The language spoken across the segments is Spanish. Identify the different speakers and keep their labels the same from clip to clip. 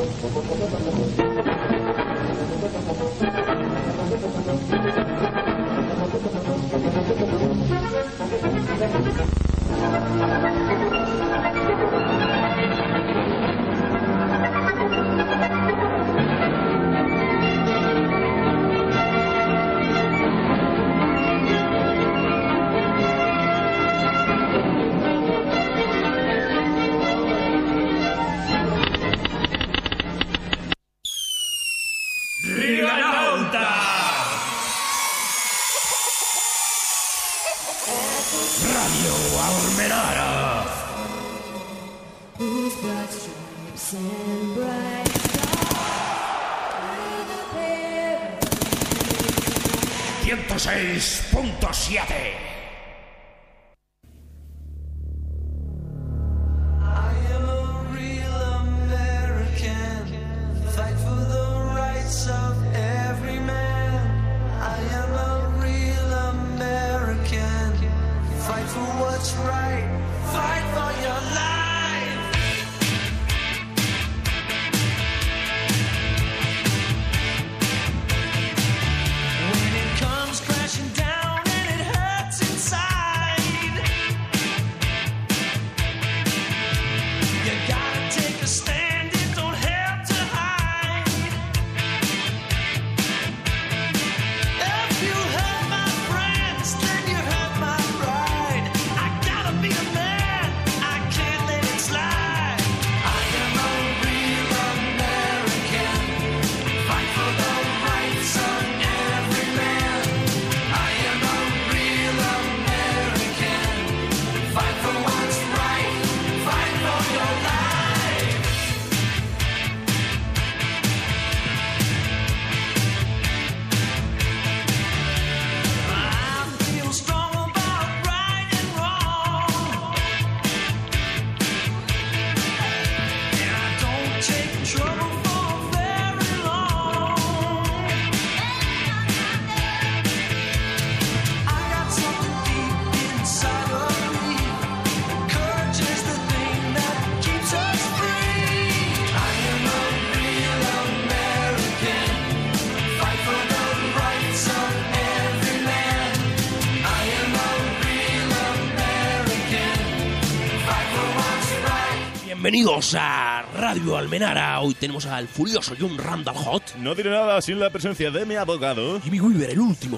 Speaker 1: Bienvenidos a Radio Almenara. Hoy tenemos al furioso John Randall Hot.
Speaker 2: No diré nada sin la presencia de mi abogado.
Speaker 1: Jimmy Weaver, el último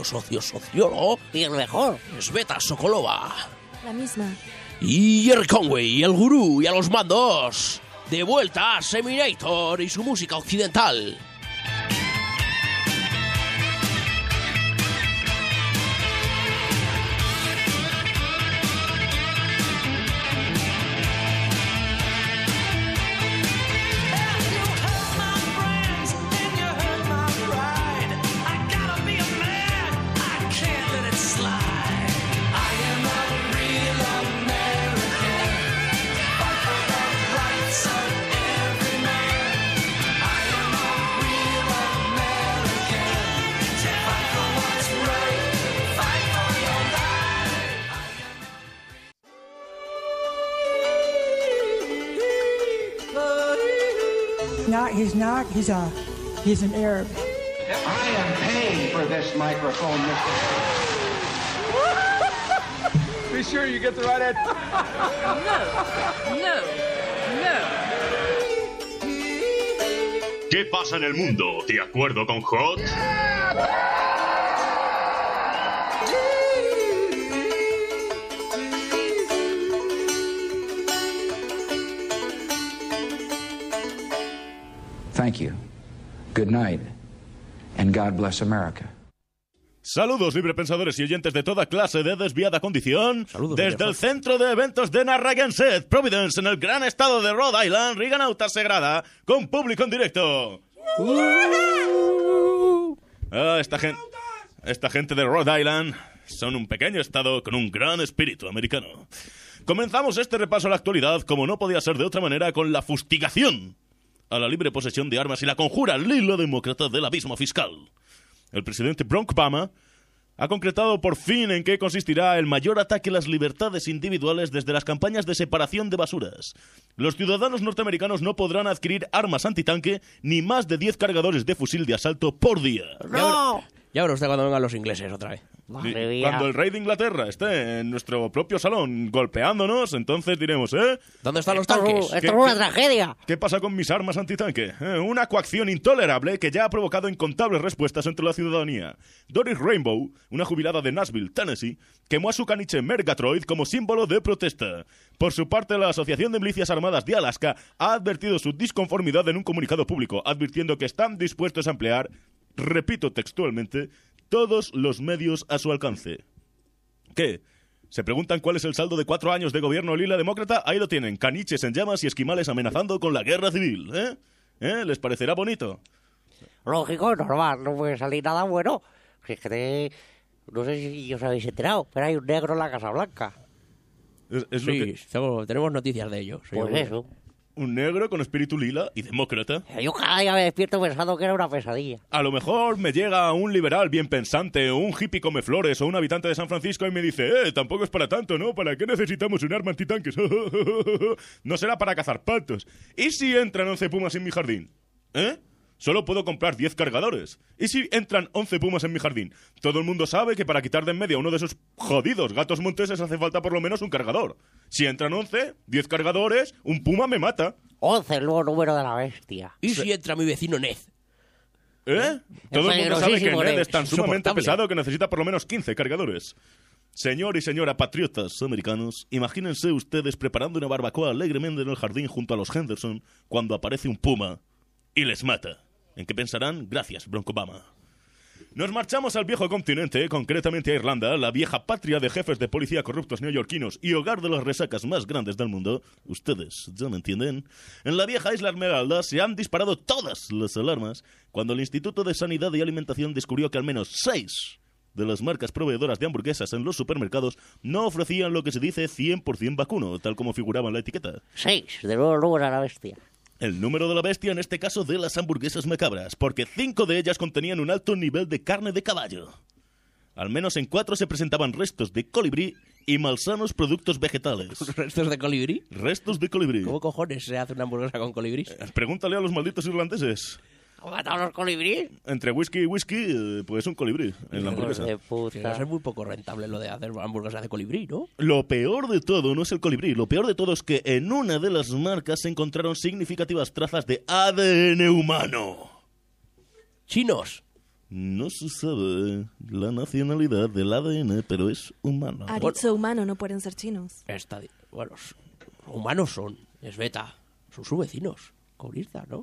Speaker 1: sociólogo. Y el mejor. Sveta Sokolova.
Speaker 3: La misma.
Speaker 1: Y Jerry Conway, el gurú y a los mandos. De vuelta a Seminator y su música occidental.
Speaker 4: He's an Arab.
Speaker 5: I am paying for this microphone, Mr. Be sure you get the right answer.
Speaker 3: No.
Speaker 6: ¿Qué pasa en el mundo? ¿De acuerdo con Hot?
Speaker 5: Thank you. Good night. And God bless America.
Speaker 2: Saludos librepensadores y oyentes de toda clase de desviada condición.
Speaker 1: Saludos,
Speaker 2: desde el centro de eventos de Narragansett, Providence, en el gran estado de Rhode Island, Riganauta Sagrada, con público en directo. Esta gente de Rhode Island son un pequeño estado con un gran espíritu americano. Comenzamos este repaso a la actualidad, como no podía ser de otra manera, con la fustigación a la libre posesión de armas y la conjura lila demócrata del abismo fiscal. El presidente Barack Obama ha concretado por fin en qué consistirá el mayor ataque a las libertades individuales desde las campañas de separación de basuras. Los ciudadanos norteamericanos no podrán adquirir armas antitanque ni más de 10 cargadores de fusil de asalto por día.
Speaker 3: ¡No!
Speaker 1: Ya verá usted cuando vengan los ingleses otra vez.
Speaker 3: Madre mía.
Speaker 2: Cuando el rey de Inglaterra esté en nuestro propio salón golpeándonos, entonces diremos,
Speaker 1: ¿Dónde están los
Speaker 3: Esto
Speaker 1: tanques?
Speaker 3: es una tragedia.
Speaker 2: ¿qué pasa con mis armas antitanque? Una coacción intolerable que ya ha provocado incontables respuestas entre la ciudadanía. Doris Rainbow, una jubilada de Nashville, Tennessee, quemó a su caniche Murgatroyd como símbolo de protesta. Por su parte, la Asociación de Milicias Armadas de Alaska ha advertido su disconformidad en un comunicado público, advirtiendo que están dispuestos a emplear, repito textualmente, todos los medios a su alcance. ¿Qué? ¿Se preguntan cuál es el saldo de 4 años de gobierno lila demócrata? Ahí lo tienen, caniches en llamas y esquimales amenazando con la guerra civil, ¿Les parecerá bonito?
Speaker 3: Lógico, normal, no puede salir nada bueno. Si es que no sé si os habéis enterado, pero hay un negro en la Casa Blanca.
Speaker 2: Es lo
Speaker 1: Sí,
Speaker 2: que-
Speaker 1: tenemos noticias de ello.
Speaker 3: Pues eso.
Speaker 2: un negro con espíritu lila y demócrata.
Speaker 3: Yo cada día me despierto pensando que era una pesadilla.
Speaker 2: A lo mejor me llega un liberal bien pensante, o un hippie come flores, o un habitante de San Francisco y me dice, tampoco es para tanto, ¿no? ¿Para qué necesitamos un arma antitanques? No será para cazar patos. ¿Y si entran 11 pumas en mi jardín? Solo puedo comprar 10 cargadores. ¿Y si entran 11 pumas en mi jardín? Todo el mundo sabe que para quitar de en medio a uno de esos jodidos gatos monteses hace falta por lo menos un cargador. Si entran 11, 10 cargadores, un puma me mata.
Speaker 3: 11, el nuevo número de la bestia.
Speaker 1: ¿Y si entra mi vecino Ned?
Speaker 2: Todo el mundo sabe que
Speaker 3: peligrosísimo,
Speaker 2: Ned es tan sumamente
Speaker 1: insoportable.
Speaker 2: pesado que necesita por lo menos 15 cargadores. Señor y señora patriotas americanos, imagínense ustedes preparando una barbacoa alegremente en el jardín junto a los Henderson cuando aparece un puma y les mata. ¿En qué pensarán? Gracias, Barack Obama. Nos marchamos al viejo continente, concretamente a Irlanda, la vieja patria de jefes de policía corruptos neoyorquinos y hogar de las resacas más grandes del mundo. Ustedes ya me entienden. En la vieja isla Esmeralda se han disparado todas las alarmas cuando el Instituto de Sanidad y Alimentación descubrió que al menos 6 de las marcas proveedoras de hamburguesas en los supermercados no ofrecían lo que se dice 100% vacuno, tal como figuraba en la etiqueta.
Speaker 3: 6, de nuevo el número de la bestia.
Speaker 2: El número de la bestia, en este caso de las hamburguesas macabras, porque 5 de ellas contenían un alto nivel de carne de caballo. Al menos en 4 se presentaban restos de colibrí y malsanos productos vegetales.
Speaker 1: ¿Restos de colibrí?
Speaker 2: Restos de colibrí.
Speaker 1: ¿Cómo cojones se hace una hamburguesa con colibrís?
Speaker 2: Pregúntale a los malditos irlandeses.
Speaker 3: ¿Han matado a los colibríes?
Speaker 2: Entre whisky y whisky, pues un colibrí en la hamburguesa.
Speaker 3: De
Speaker 1: Que va a
Speaker 3: puta.
Speaker 1: ser muy poco rentable lo de hacer hamburguesas de colibrí, ¿no?
Speaker 2: Lo peor de todo no es el colibrí, lo peor de todo es que en una de las marcas se encontraron significativas trazas de ADN humano.
Speaker 1: ¡Chinos!
Speaker 2: No se sabe la nacionalidad del ADN, pero es humano.
Speaker 7: Ha dicho humano, no pueden ser chinos.
Speaker 1: Bueno, humanos son. Es beta. Son sus vecinos. Comunistas, ¿no?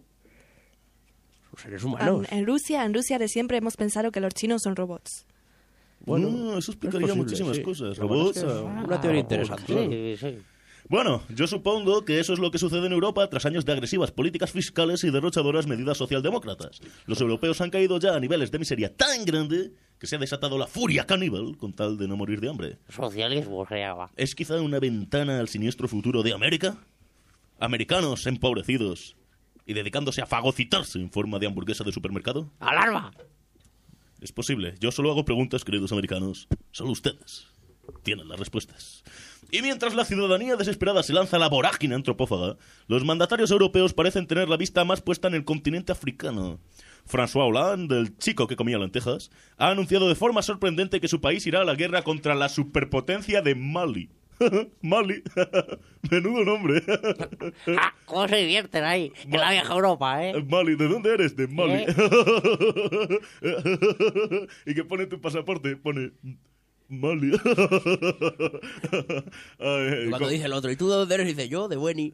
Speaker 1: Son seres humanos.
Speaker 7: En Rusia de siempre hemos pensado que los chinos son robots.
Speaker 1: Bueno,
Speaker 2: No, eso explicaría
Speaker 1: es posible,
Speaker 2: muchísimas
Speaker 1: sí.
Speaker 2: cosas.
Speaker 1: Lo bueno es
Speaker 2: Robots.
Speaker 1: que es una teoría interesante.
Speaker 3: Sí, sí.
Speaker 2: Bueno, yo supongo que eso es lo que sucede en Europa tras años de agresivas políticas fiscales y derrochadoras medidas socialdemócratas. Los europeos han caído ya a niveles de miseria tan grande que se ha desatado la furia caníbal con tal de no morir de hambre.
Speaker 3: Socialismo se llama.
Speaker 2: ¿Es quizá una ventana al siniestro futuro de América? Americanos empobrecidos y dedicándose a fagocitarse en forma de hamburguesa de supermercado.
Speaker 3: ¡Alarma!
Speaker 2: Es posible. Yo solo hago preguntas, queridos americanos. Solo ustedes tienen las respuestas. Y mientras la ciudadanía desesperada se lanza a la vorágine antropófaga, los mandatarios europeos parecen tener la vista más puesta en el continente africano. François Hollande, el chico que comía lentejas, ha anunciado de forma sorprendente que su país irá a la guerra contra la superpotencia de Mali. Mali. Menudo nombre.
Speaker 3: ¡Ah! ¿Cómo se divierten ahí? En la vieja Europa, ¿eh?
Speaker 2: Mali, ¿de dónde eres? De Mali. ¿Y qué pone tu pasaporte? Pone Mali. Ay,
Speaker 1: Y cuando dice el otro, ¿y tú de dónde eres? Dice yo, de Bueni.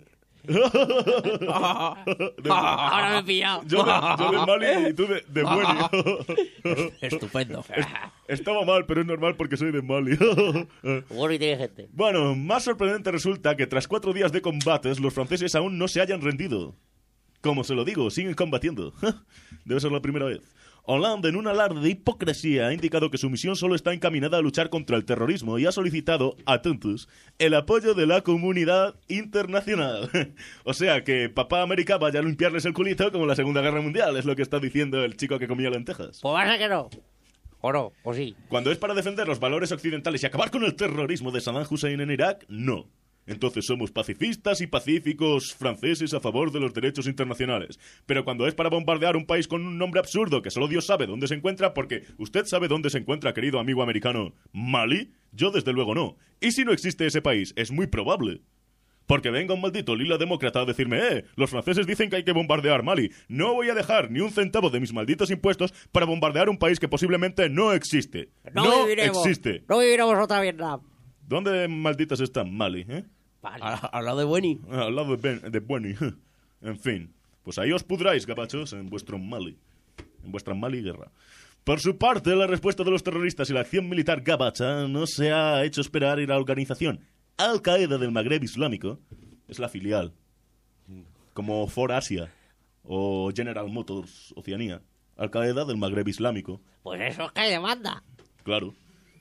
Speaker 3: Ahora me he pillado.
Speaker 2: yo de Mali y tú de Bueni.
Speaker 1: Estupendo.
Speaker 2: Estaba mal, pero es normal porque soy de Mali.
Speaker 3: Bueno, inteligente.
Speaker 2: Bueno, más sorprendente resulta que tras 4 días de combates, los franceses aún no se hayan rendido. Como se lo digo, siguen combatiendo. Debe ser la primera vez. Hollande, en un alarde de hipocresía, ha indicado que su misión solo está encaminada a luchar contra el terrorismo y ha solicitado, atentos, el apoyo de la comunidad internacional. O sea, que papá América vaya a limpiarles el culito como en la Segunda Guerra Mundial, es lo que está diciendo el chico que comía lentejas.
Speaker 3: Pues va a ser que no. ¿O no? ¿O sí?
Speaker 2: Cuando es para defender los valores occidentales y acabar con el terrorismo de Saddam Hussein en Irak, no. Entonces somos pacifistas y pacíficos franceses a favor de los derechos internacionales. Pero cuando es para bombardear un país con un nombre absurdo que solo Dios sabe dónde se encuentra, porque usted sabe dónde se encuentra, querido amigo americano, ¿Mali? Yo desde luego no. ¿Y si no existe ese país? Es muy probable. Porque venga un maldito lila demócrata a decirme, los franceses dicen que hay que bombardear Mali. No voy a dejar ni un centavo de mis malditos impuestos para bombardear un país que posiblemente no existe. No existe.
Speaker 3: No viviremos otra Vietnam.
Speaker 2: ¿Dónde malditas está Mali,
Speaker 3: Vale.
Speaker 1: Al lado de Bueni.
Speaker 2: Al lado de Bueni. En fin, pues ahí os pudráis, gabachos, en vuestro Mali. En vuestra Mali guerra. Por su parte, la respuesta de los terroristas y la acción militar gabacha no se ha hecho esperar, y la organización Al-Qaeda del Magreb Islámico es la filial. Como Ford Asia o General Motors Oceanía. Al-Qaeda del Magreb Islámico.
Speaker 3: Pues eso es que demanda.
Speaker 2: Claro.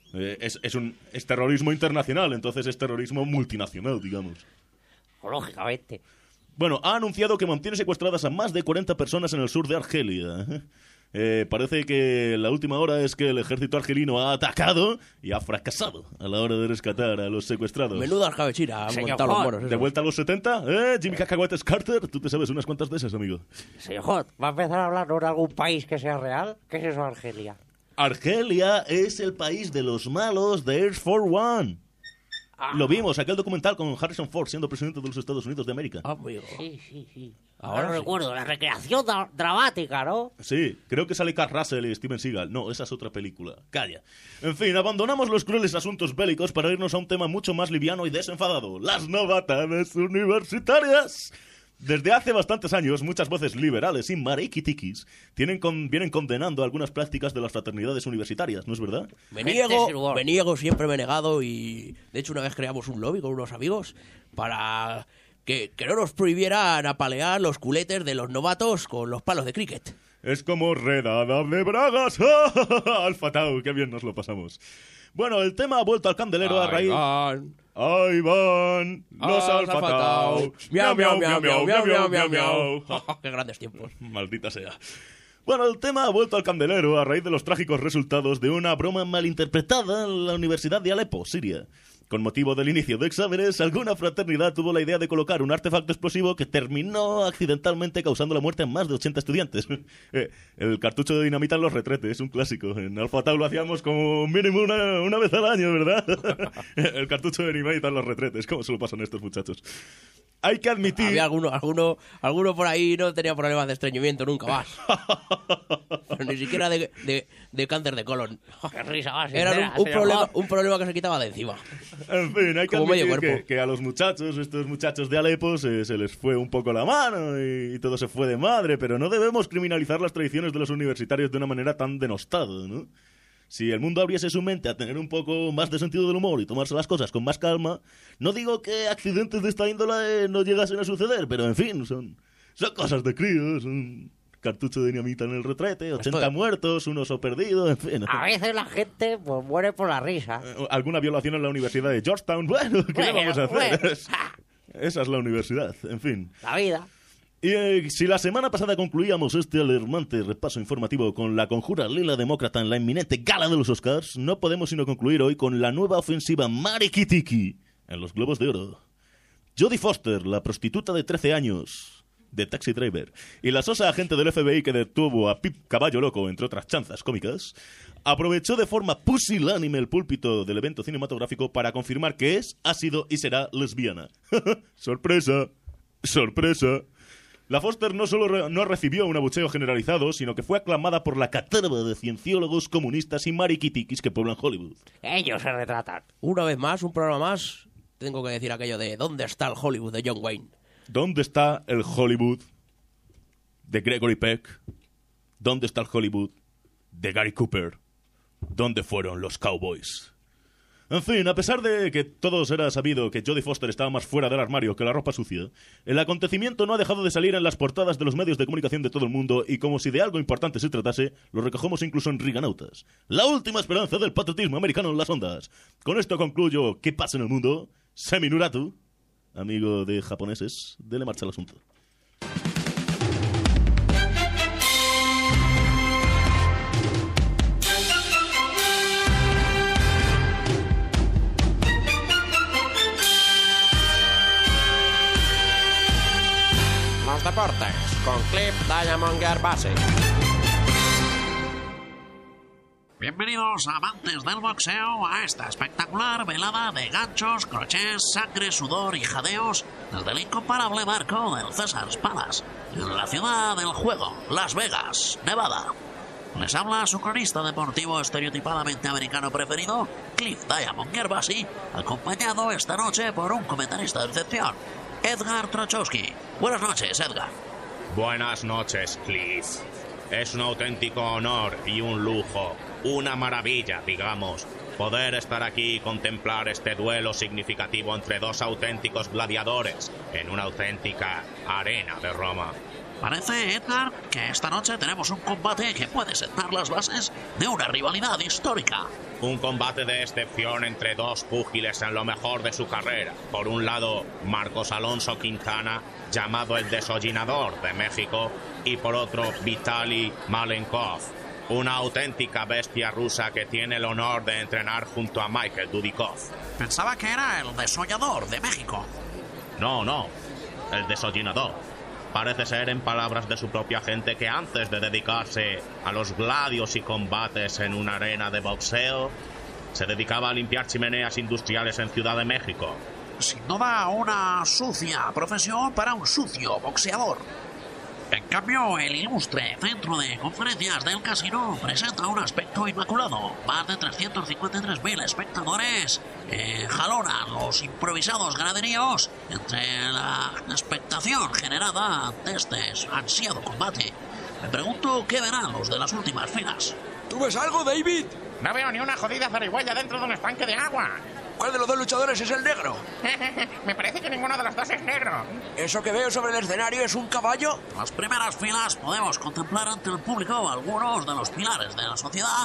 Speaker 2: Es terrorismo internacional, entonces es terrorismo multinacional, digamos.
Speaker 3: Lógicamente.
Speaker 2: Bueno, ha anunciado que mantiene secuestradas a más de 40 personas en el sur de Argelia. Parece que la última hora es que el ejército argelino ha atacado y ha fracasado a la hora de rescatar a los secuestrados.
Speaker 1: Menuda escabechira han
Speaker 3: Señor
Speaker 1: montado los
Speaker 3: Juan.
Speaker 1: moros.
Speaker 2: ¿De
Speaker 1: esos.
Speaker 2: vuelta a los 70? Jimmy Cacahuetes Carter, tú te sabes unas cuantas de esas, amigo.
Speaker 3: Señor Hot, ¿va a empezar a hablar de algún país que sea real? ¿Qué es eso, Argelia?
Speaker 2: Argelia es el país de los malos de Air Force One. Lo vimos, aquel documental con Harrison Ford siendo presidente de los Estados Unidos de América.
Speaker 1: Amigo.
Speaker 3: Sí.
Speaker 1: Ahora
Speaker 3: Ahora
Speaker 1: sí.
Speaker 3: recuerdo, la recreación dramática, ¿no?
Speaker 2: Sí, creo que sale Kurt Russell y Steven Seagal. No, esa es otra película. Calla. En fin, abandonamos los crueles asuntos bélicos para irnos a un tema mucho más liviano y desenfadado. Las novatadas universitarias. Desde hace bastantes años, muchas voces liberales y mariquitikis vienen condenando algunas prácticas de las fraternidades universitarias, ¿no es verdad?
Speaker 1: Me
Speaker 3: Gente sin
Speaker 1: niego,
Speaker 3: humor.
Speaker 1: siempre me he negado y de hecho una vez creamos un lobby con unos amigos para que no nos prohibieran apalear los culetes de los novatos con los palos de cricket.
Speaker 2: Es como redada de bragas. Alfa Tau, qué bien nos lo pasamos. Bueno, el tema ha vuelto al candelero a raíz... Ahí van los Alfa Tau.
Speaker 1: Miau, miau, miau, miau, miau, miau, miau, miau. Qué grandes tiempos.
Speaker 2: Maldita sea. Bueno, el tema ha vuelto al candelero a raíz de los trágicos resultados de una broma malinterpretada en la Universidad de Alepo, Siria. Con motivo del inicio de exámenes, alguna fraternidad tuvo la idea de colocar un artefacto explosivo que terminó accidentalmente causando la muerte a más de 80 estudiantes. El cartucho de dinamita en los retretes, un clásico. En Alfa Tau lo hacíamos como mínimo una vez al año, ¿verdad? El cartucho de dinamita en los retretes, ¿cómo se lo pasan a estos muchachos? Hay que admitir...
Speaker 1: Había alguno por ahí no tenía problemas de estreñimiento nunca más. Pero ni siquiera de cáncer de colon.
Speaker 3: Qué risa más.
Speaker 1: Era un problema que se quitaba de encima.
Speaker 2: En fin, hay que
Speaker 1: Como medio
Speaker 2: admitir
Speaker 1: cuerpo.
Speaker 2: que a los muchachos, estos muchachos de Alepo, se les fue un poco la mano y todo se fue de madre, pero no debemos criminalizar las tradiciones de los universitarios de una manera tan denostada, ¿no? Si el mundo abriese su mente a tener un poco más de sentido del humor y tomarse las cosas con más calma, no digo que accidentes de esta índole no llegasen a suceder, pero en fin, son cosas de críos, un cartucho de dinamita en el retrete, 80 muertos, un oso perdido, en fin.
Speaker 3: A veces la gente pues muere por la risa.
Speaker 2: Alguna violación en la Universidad de Georgetown, bueno, ¿qué le vamos a hacer?
Speaker 3: Bueno.
Speaker 2: Esa es la universidad, en fin.
Speaker 3: La vida.
Speaker 2: Y si la semana pasada concluíamos este alarmante repaso informativo con la conjura lila demócrata en la inminente gala de los Oscars, no podemos sino concluir hoy con la nueva ofensiva mariquitiqui en los Globos de Oro. Jodie Foster, la prostituta de 13 años de Taxi Driver, y la sosa agente del FBI que detuvo a Pip Caballo Loco, entre otras chanzas cómicas, aprovechó de forma pusilánime el púlpito del evento cinematográfico para confirmar que ha sido y será lesbiana. ¡Sorpresa! ¡Sorpresa! La Foster no solo no recibió un abucheo generalizado, sino que fue aclamada por la caterva de cienciólogos comunistas y mariquitiquis que pueblan Hollywood.
Speaker 3: Ellos se retratan.
Speaker 1: Una vez más, un programa más, tengo que decir aquello de ¿dónde está el Hollywood de John Wayne?
Speaker 2: ¿Dónde está el Hollywood de Gregory Peck? ¿Dónde está el Hollywood de Gary Cooper? ¿Dónde fueron los Cowboys? En fin, a pesar de que todos era sabido que Jodie Foster estaba más fuera del armario que la ropa sucia, el acontecimiento no ha dejado de salir en las portadas de los medios de comunicación de todo el mundo y como si de algo importante se tratase, lo recogemos incluso en Riganautas. La última esperanza del patriotismo americano en las ondas. Con esto concluyo ¿Qué pasa en el mundo? Seminuratu, amigo de japoneses, dele marcha al asunto.
Speaker 8: con Cliff Diamond Gerbasi.
Speaker 9: Bienvenidos, amantes del boxeo, a esta espectacular velada de ganchos, crochés, sangre, sudor y jadeos desde el incomparable marco del Caesars Palace, en la ciudad del juego, Las Vegas, Nevada. Les habla su cronista deportivo estereotipadamente americano preferido, Cliff Diamond Gerbasi, acompañado esta noche por un comentarista de excepción, Edgar Trochowski. Buenas noches, Edgar.
Speaker 10: Buenas noches, Cliff. Es un auténtico honor y un lujo, una maravilla, digamos, poder estar aquí y contemplar este duelo significativo entre dos auténticos gladiadores en una auténtica arena de Roma.
Speaker 9: Parece, Edgar, que esta noche tenemos un combate que puede sentar las bases de una rivalidad histórica.
Speaker 10: Un combate de excepción entre dos púgiles en lo mejor de su carrera. Por un lado, Marcos Alonso Quintana, llamado el Desollinador de México, y por otro, Vitali Malenkov, una auténtica bestia rusa que tiene el honor de entrenar junto a Michael Dudikov.
Speaker 9: Pensaba que era el Desollador de México.
Speaker 10: No, el Desollinador. Parece ser, en palabras de su propia gente, que antes de dedicarse a los gladios y combates en una arena de boxeo, se dedicaba a limpiar chimeneas industriales en Ciudad de México.
Speaker 9: Sin duda, una sucia profesión para un sucio boxeador. En cambio, el ilustre centro de conferencias del casino presenta un aspecto inmaculado. Más de 353.000 espectadores jalonan los improvisados graderíos entre la expectación generada ante este ansiado combate. Me pregunto qué verán los de las últimas filas.
Speaker 11: ¿Tú ves algo, David?
Speaker 8: No veo ni una jodida zarigüeya dentro de un estanque de agua.
Speaker 11: ¿Cuál de los dos luchadores es el negro?
Speaker 8: Me parece que ninguno de los dos es negro.
Speaker 11: ¿Eso que veo sobre el escenario es un caballo?
Speaker 9: En las primeras filas podemos contemplar ante el público algunos de los pilares de la sociedad,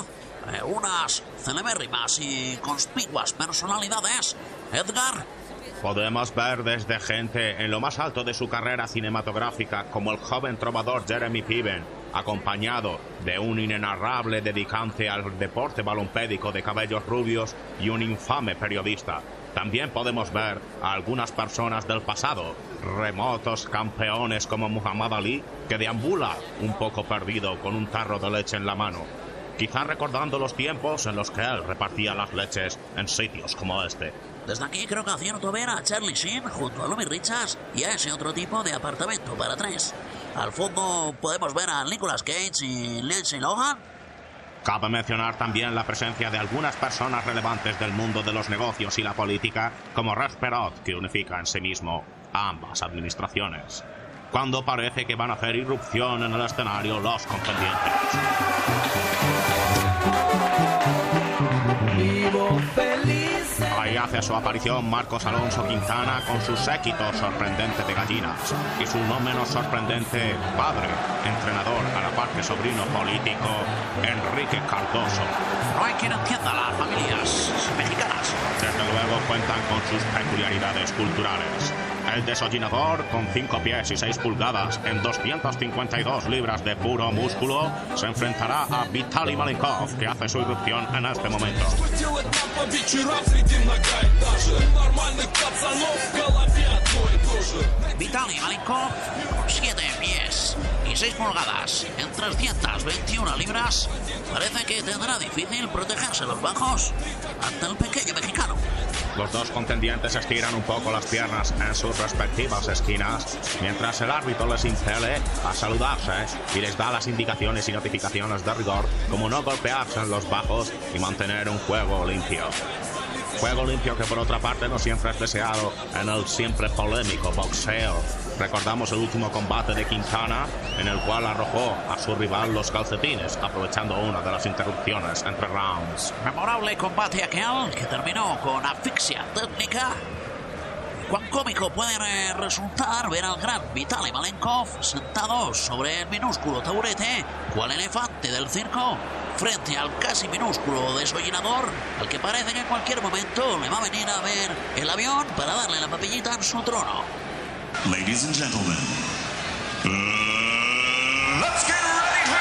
Speaker 9: unas celebérrimas y conspicuas personalidades. Edgar.
Speaker 10: Podemos ver desde gente en lo más alto de su carrera cinematográfica, como el joven trovador Jeremy Piven, acompañado de un inenarrable dedicante al deporte balompédico de cabellos rubios y un infame periodista. También podemos ver a algunas personas del pasado, remotos campeones como Muhammad Ali, que deambula un poco perdido con un tarro de leche en la mano, quizá recordando los tiempos en los que él repartía las leches en sitios como este.
Speaker 9: Desde aquí creo que acierto ver a Charlie Sheen junto a Louis Richards y a ese otro tipo de apartamento para tres. Al fondo podemos ver a Nicolas Cage y Lindsay Lohan.
Speaker 10: Cabe mencionar también la presencia de algunas personas relevantes del mundo de los negocios y la política, como Rex Perot, que unifica en sí mismo a ambas administraciones. Cuando parece que van a hacer irrupción en el escenario los contendientes.
Speaker 12: Vivo feliz.
Speaker 10: Ahí hace su aparición Marcos Alonso Quintana con su séquito sorprendente de gallinas y su no menos sorprendente padre, entrenador a la par que sobrino político, Enrique Cardoso.
Speaker 9: No hay quien entienda las familias mexicanas.
Speaker 10: Desde luego cuentan con sus peculiaridades culturales. El Desollinador, con 5 pies y 6 pulgadas en 252 libras de puro músculo, se enfrentará a Vitali Malenkov, que hace su irrupción en este momento.
Speaker 9: Vitali Malenkov, con 7 pies y 6 pulgadas en 321 libras, parece que tendrá difícil protegerse los bajos ante el pequeño mexicano.
Speaker 10: Los dos contendientes estiran un poco las piernas en sus respectivas esquinas, mientras el árbitro les impele a saludarse y les da las indicaciones y notificaciones de rigor, como no golpearse en los bajos y mantener un juego limpio. Juego limpio que por otra parte no siempre es deseado en el siempre polémico boxeo. Recordamos el último combate de Quintana, en el cual arrojó a su rival los calcetines, aprovechando una de las interrupciones entre rounds.
Speaker 9: Memorable combate aquel que terminó con asfixia técnica. Cuán cómico puede resultar ver al gran Vitali Malenkov sentado sobre el minúsculo taburete, cual elefante del circo, frente al casi minúsculo Desollinador, al que parece que en cualquier momento le va a venir a ver el avión para darle la papillita en su trono.
Speaker 13: Ladies and gentlemen, let's get ready to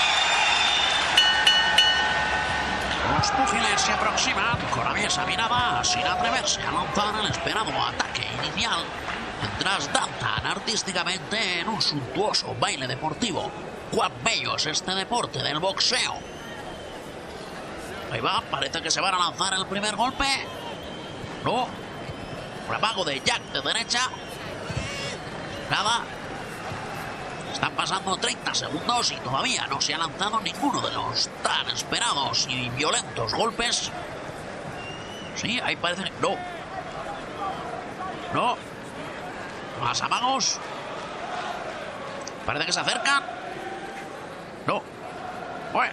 Speaker 9: Los púgiles se aproximan con aviesa mirada arriba sin atreverse a lanzar el esperado ataque inicial, mientras danzan artísticamente en un suntuoso baile deportivo. ¡Cuán bello es este deporte del boxeo! Ahí va, parece que se van a lanzar el primer golpe. No. Un amago de Jack de derecha. Nada. Están pasando 30 segundos y todavía no se ha lanzado ninguno de los tan esperados y violentos golpes. Sí, ahí parece que... No. No. Más amagos. Parece que se acercan. No. Bueno.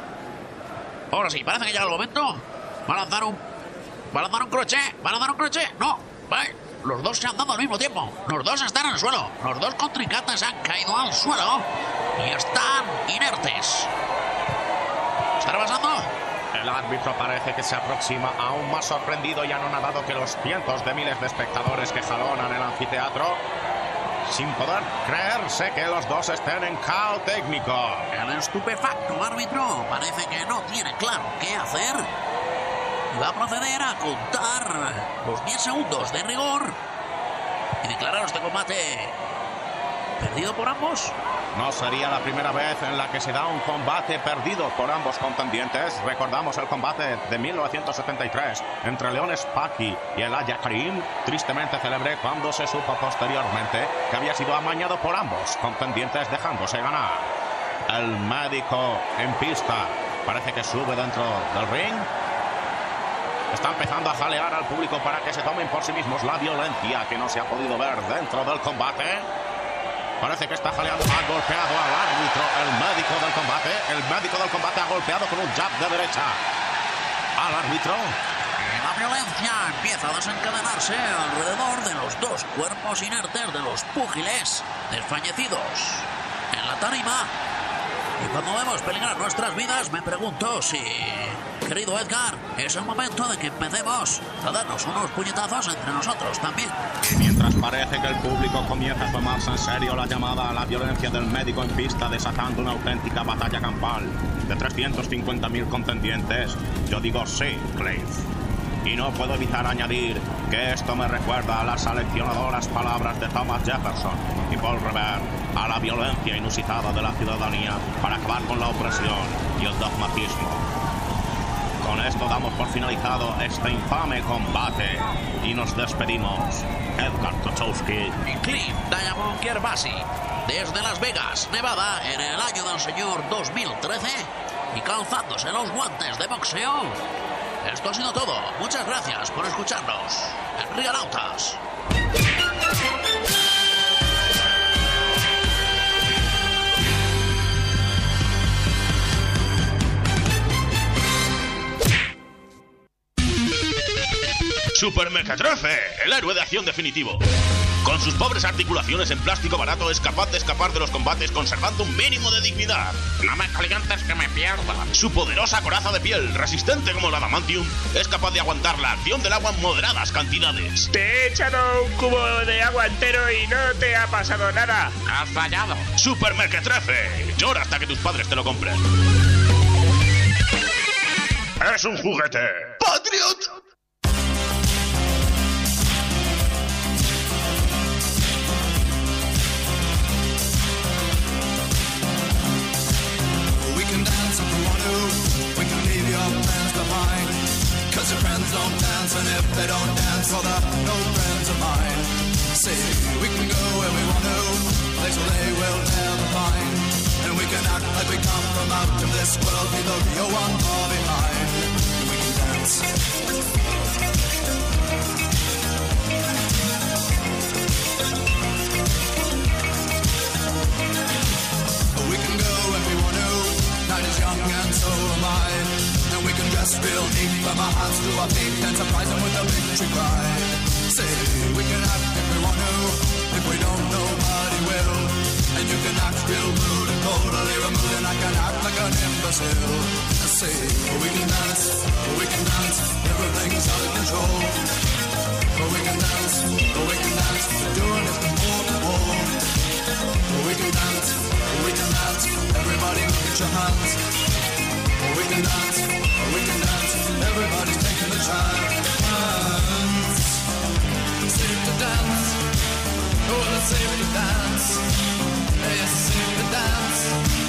Speaker 9: Ahora sí, parece que llega el momento. Va a lanzar un crochet. Va a lanzar un crochet. No. Vale. Los dos se han dado al mismo tiempo. Los dos están en el suelo. Los dos contrincantes han caído al suelo y están inertes. ¿Está rebasando?
Speaker 10: El árbitro parece que se aproxima aún más sorprendido y anonadado que los cientos de miles de espectadores que jalonan el anfiteatro, sin poder creerse que los dos estén en caos técnico.
Speaker 9: El estupefacto árbitro parece que no tiene claro qué hacer y va a proceder a contar los 10 segundos de rigor y declarar este combate perdido por ambos.
Speaker 10: No sería la primera vez en la que se da un combate perdido por ambos contendientes. Recordamos el combate de 1973 entre Leones Paki y Elijah Karim, tristemente célebre cuando se supo posteriormente que había sido amañado por ambos contendientes dejándose ganar. El médico en pista parece que sube dentro del ring. Está empezando a jalear al público para que se tomen por sí mismos la violencia que no se ha podido ver dentro del combate. Parece que está jaleando, ha golpeado al árbitro, el médico del combate. El médico del combate ha golpeado con un jab de derecha al árbitro.
Speaker 9: La violencia empieza a desencadenarse alrededor de los dos cuerpos inertes de los púgiles desfallecidos en la tarima. Y cuando vemos peligrar nuestras vidas, me pregunto si, querido Edgar, es el momento de que empecemos a darnos unos puñetazos entre nosotros también.
Speaker 10: Y mientras parece que el público comienza a tomarse en serio la llamada a la violencia del médico en pista, desatando una auténtica batalla campal de 350.000 contendientes, yo digo sí, Cliff. Y no puedo evitar añadir que esto me recuerda a las aleccionadoras palabras de Thomas Jefferson y Paul Revere, a la violencia inusitada de la ciudadanía para acabar con la opresión y el dogmatismo. Con esto damos por finalizado este infame combate y nos despedimos. Edgar Kochowski
Speaker 9: y Cliff Diamond Kerbasi, desde Las Vegas, Nevada, en el año del señor 2013, y calzándose los guantes de boxeo. Esto ha sido todo. Muchas gracias por escucharnos en Riganautas.
Speaker 2: Super Mequetrefe, el héroe de acción definitivo. Con sus pobres articulaciones en plástico barato es capaz de escapar de los combates conservando un mínimo de dignidad.
Speaker 8: No me calientes que me pierda.
Speaker 2: Su poderosa coraza de piel, resistente como el adamantium, es capaz de aguantar la acción del agua en moderadas cantidades.
Speaker 12: Te he echado un cubo de agua entero y no te ha pasado nada.
Speaker 8: Has fallado.
Speaker 2: Super Mequetrefe, llora hasta que tus padres te lo compren. Es un juguete. ¡Patriot!
Speaker 14: Cause your friends don't dance, and if they don't dance, well, they're no friends of mine. See, we can go where we want to, places they will never find. And we can act like we come from out of this world, leave the real one far behind. We can dance. We can go if we want to, night is young and so am I. And we can dress real neat from our hands to our feet and surprise them with a victory cry. Say, we can act if we want to, if we don't, nobody will. And you can act real rude and totally removed, and I can act like an imbecile. Say, we can dance, everything's out of control. We can dance, we're doing it from wall to wall. We can dance, everybody look at your hands. We can dance, everybody's taking a chance. dance. Oh, it's safe to dance. Yes, it's safe to dance.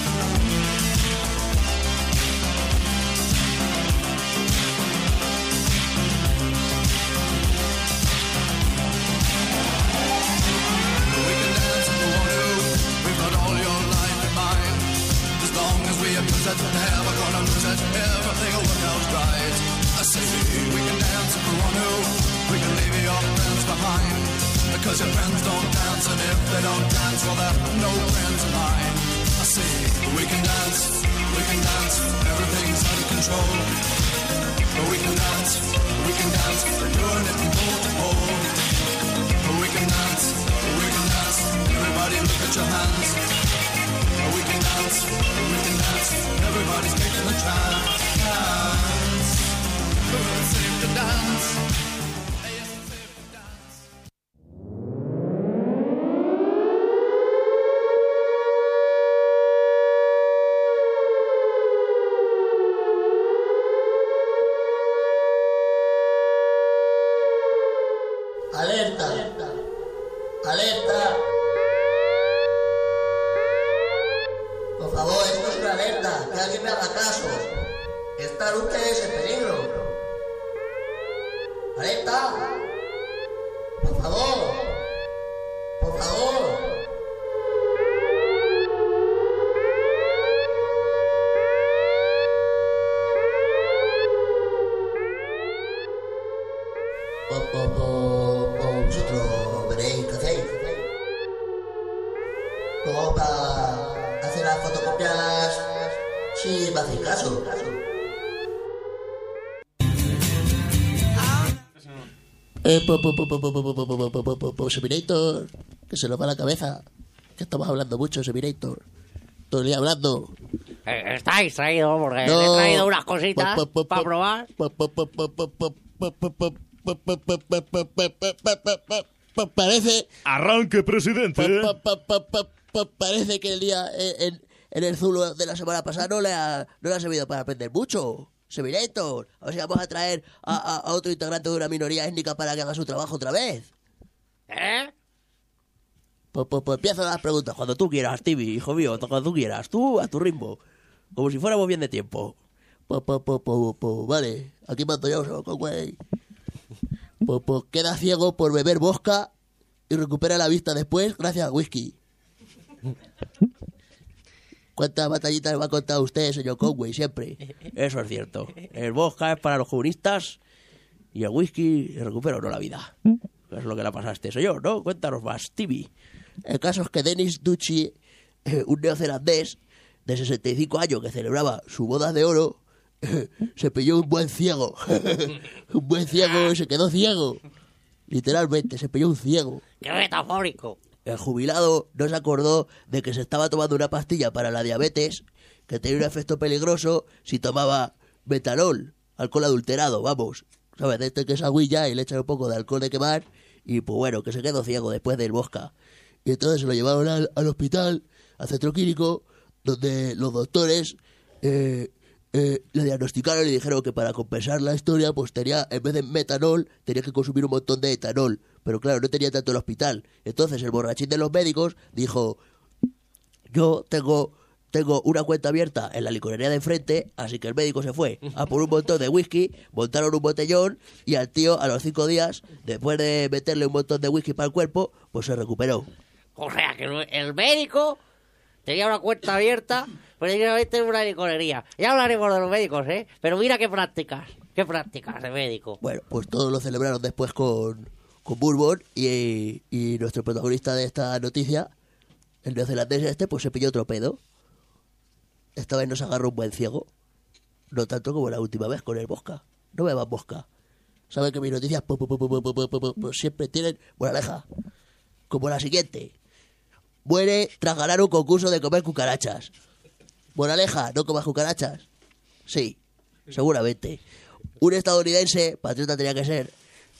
Speaker 14: We can dance if we want to. We've got all your life in mind. As long as we abuse it, never gonna lose it. Everything will work out right. I say we can dance if we want to. We can leave your friends behind. Because your friends don't dance, and if they don't dance, well, they're no friends of mine. I say we can dance, everything's out of control. But we can dance, we're doing it from pole to pole. But we can dance, everybody look at your hands. But we can dance, everybody's taking the chance. But it's safe to dance.
Speaker 15: Alerta, alerta. Por favor, esto es una alerta, que alguien me haga caso. Están ustedes en peligro. Alerta. Por favor. Por favor. Vosotros veréis qué hacéis. Luego para hacer las fotocopias, si me hacéis caso.
Speaker 1: Seminator, que se nos va la cabeza. Que estamos hablando mucho, Seminator. Todo el día hablando.
Speaker 3: Está distraído porque
Speaker 1: No.
Speaker 3: le he traído unas cositas para probar.
Speaker 1: Parece.
Speaker 2: Arranque, presidente.
Speaker 1: Parece que el día en el Zulo de la semana pasada no le ha servido para aprender mucho. Seminator, a ver si vamos a traer a otro integrante de una minoría étnica para que haga su trabajo otra vez.
Speaker 3: ¿Eh?
Speaker 1: Pues empiezo las preguntas cuando tú quieras, Stevie, hijo mío, cuando tú quieras, tú a tu ritmo, como si fuéramos bien de tiempo. Vale, aquí mando yo, güey. Pues queda ciego por beber vodka y recupera la vista después gracias al whisky. ¿Cuántas batallitas me ha contado usted, señor Conway, siempre? Eso es cierto. El vodka es para los comunistas y el whisky recupera o no la vida. Es lo que le pasa a este señor, ¿no? Cuéntanos más, Stevie. El caso es que Dennis Duchy, un neozelandés de 65 años que celebraba su boda de oro, se pilló un buen ciego. Un buen ciego, se quedó ciego. Literalmente, se pilló un ciego.
Speaker 3: ¡Qué metafórico!
Speaker 1: El jubilado no se acordó de que se estaba tomando una pastilla para la diabetes que tenía un efecto peligroso si tomaba metanol, alcohol adulterado, vamos. ¿Sabes? De este que es agüilla y le echan un poco de alcohol de quemar y pues bueno, que se quedó ciego después del vodka. Y entonces se lo llevaron al hospital, al centro clínico, donde los doctores le diagnosticaron y dijeron que para compensar la historia, pues tenía, en vez de metanol, tenía que consumir un montón de etanol. Pero claro, no tenía tanto el hospital. Entonces el borrachín de los médicos dijo: yo tengo una cuenta abierta en la licorería de enfrente, así que el médico se fue a por un montón de whisky, montaron un botellón y al tío a los 5 días, después de meterle un montón de whisky para el cuerpo, pues se recuperó.
Speaker 3: O sea, que el médico tenía una cuenta abierta precisamente en una licorería. Ya hablaremos de los médicos, ¿eh? Pero mira qué prácticas de médico.
Speaker 1: Bueno, pues todos lo celebraron después con Bourbon y nuestro protagonista de esta noticia, el neozelandés este, pues se pilló otro pedo. Esta vez nos agarró un buen ciego. No tanto como la última vez con el vodka. No beban vodka. Saben que mis noticias siempre tienen moraleja. Como la siguiente. Muere tras ganar un concurso de comer cucarachas. Moraleja, ¿no comas cucarachas? Sí, seguramente. Un estadounidense, patriota tenía que ser,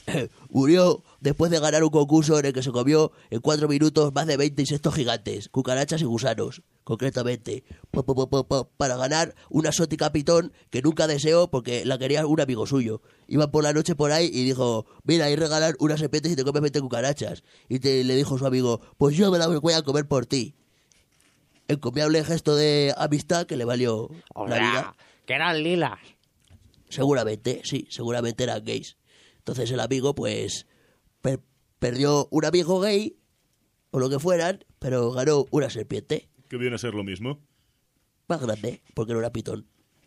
Speaker 1: Murió después de ganar un concurso en el que se comió en 4 minutos más de 20 insectos gigantes, cucarachas y gusanos, concretamente, para ganar una exótica pitón que nunca deseó porque la quería un amigo suyo. Iba por la noche por ahí y dijo, mira, hay regalar unas serpientes y te comes 20 cucarachas. Y le dijo su amigo, pues yo me las voy a comer por ti. Encomiable gesto de amistad que le valió la vida.
Speaker 3: Que eran lilas.
Speaker 1: Seguramente, sí, seguramente eran gays. Entonces el amigo, pues, perdió un amigo gay, o lo que fueran, pero ganó una serpiente.
Speaker 2: Que viene a ser lo mismo.
Speaker 1: Más grande, porque no era pitón.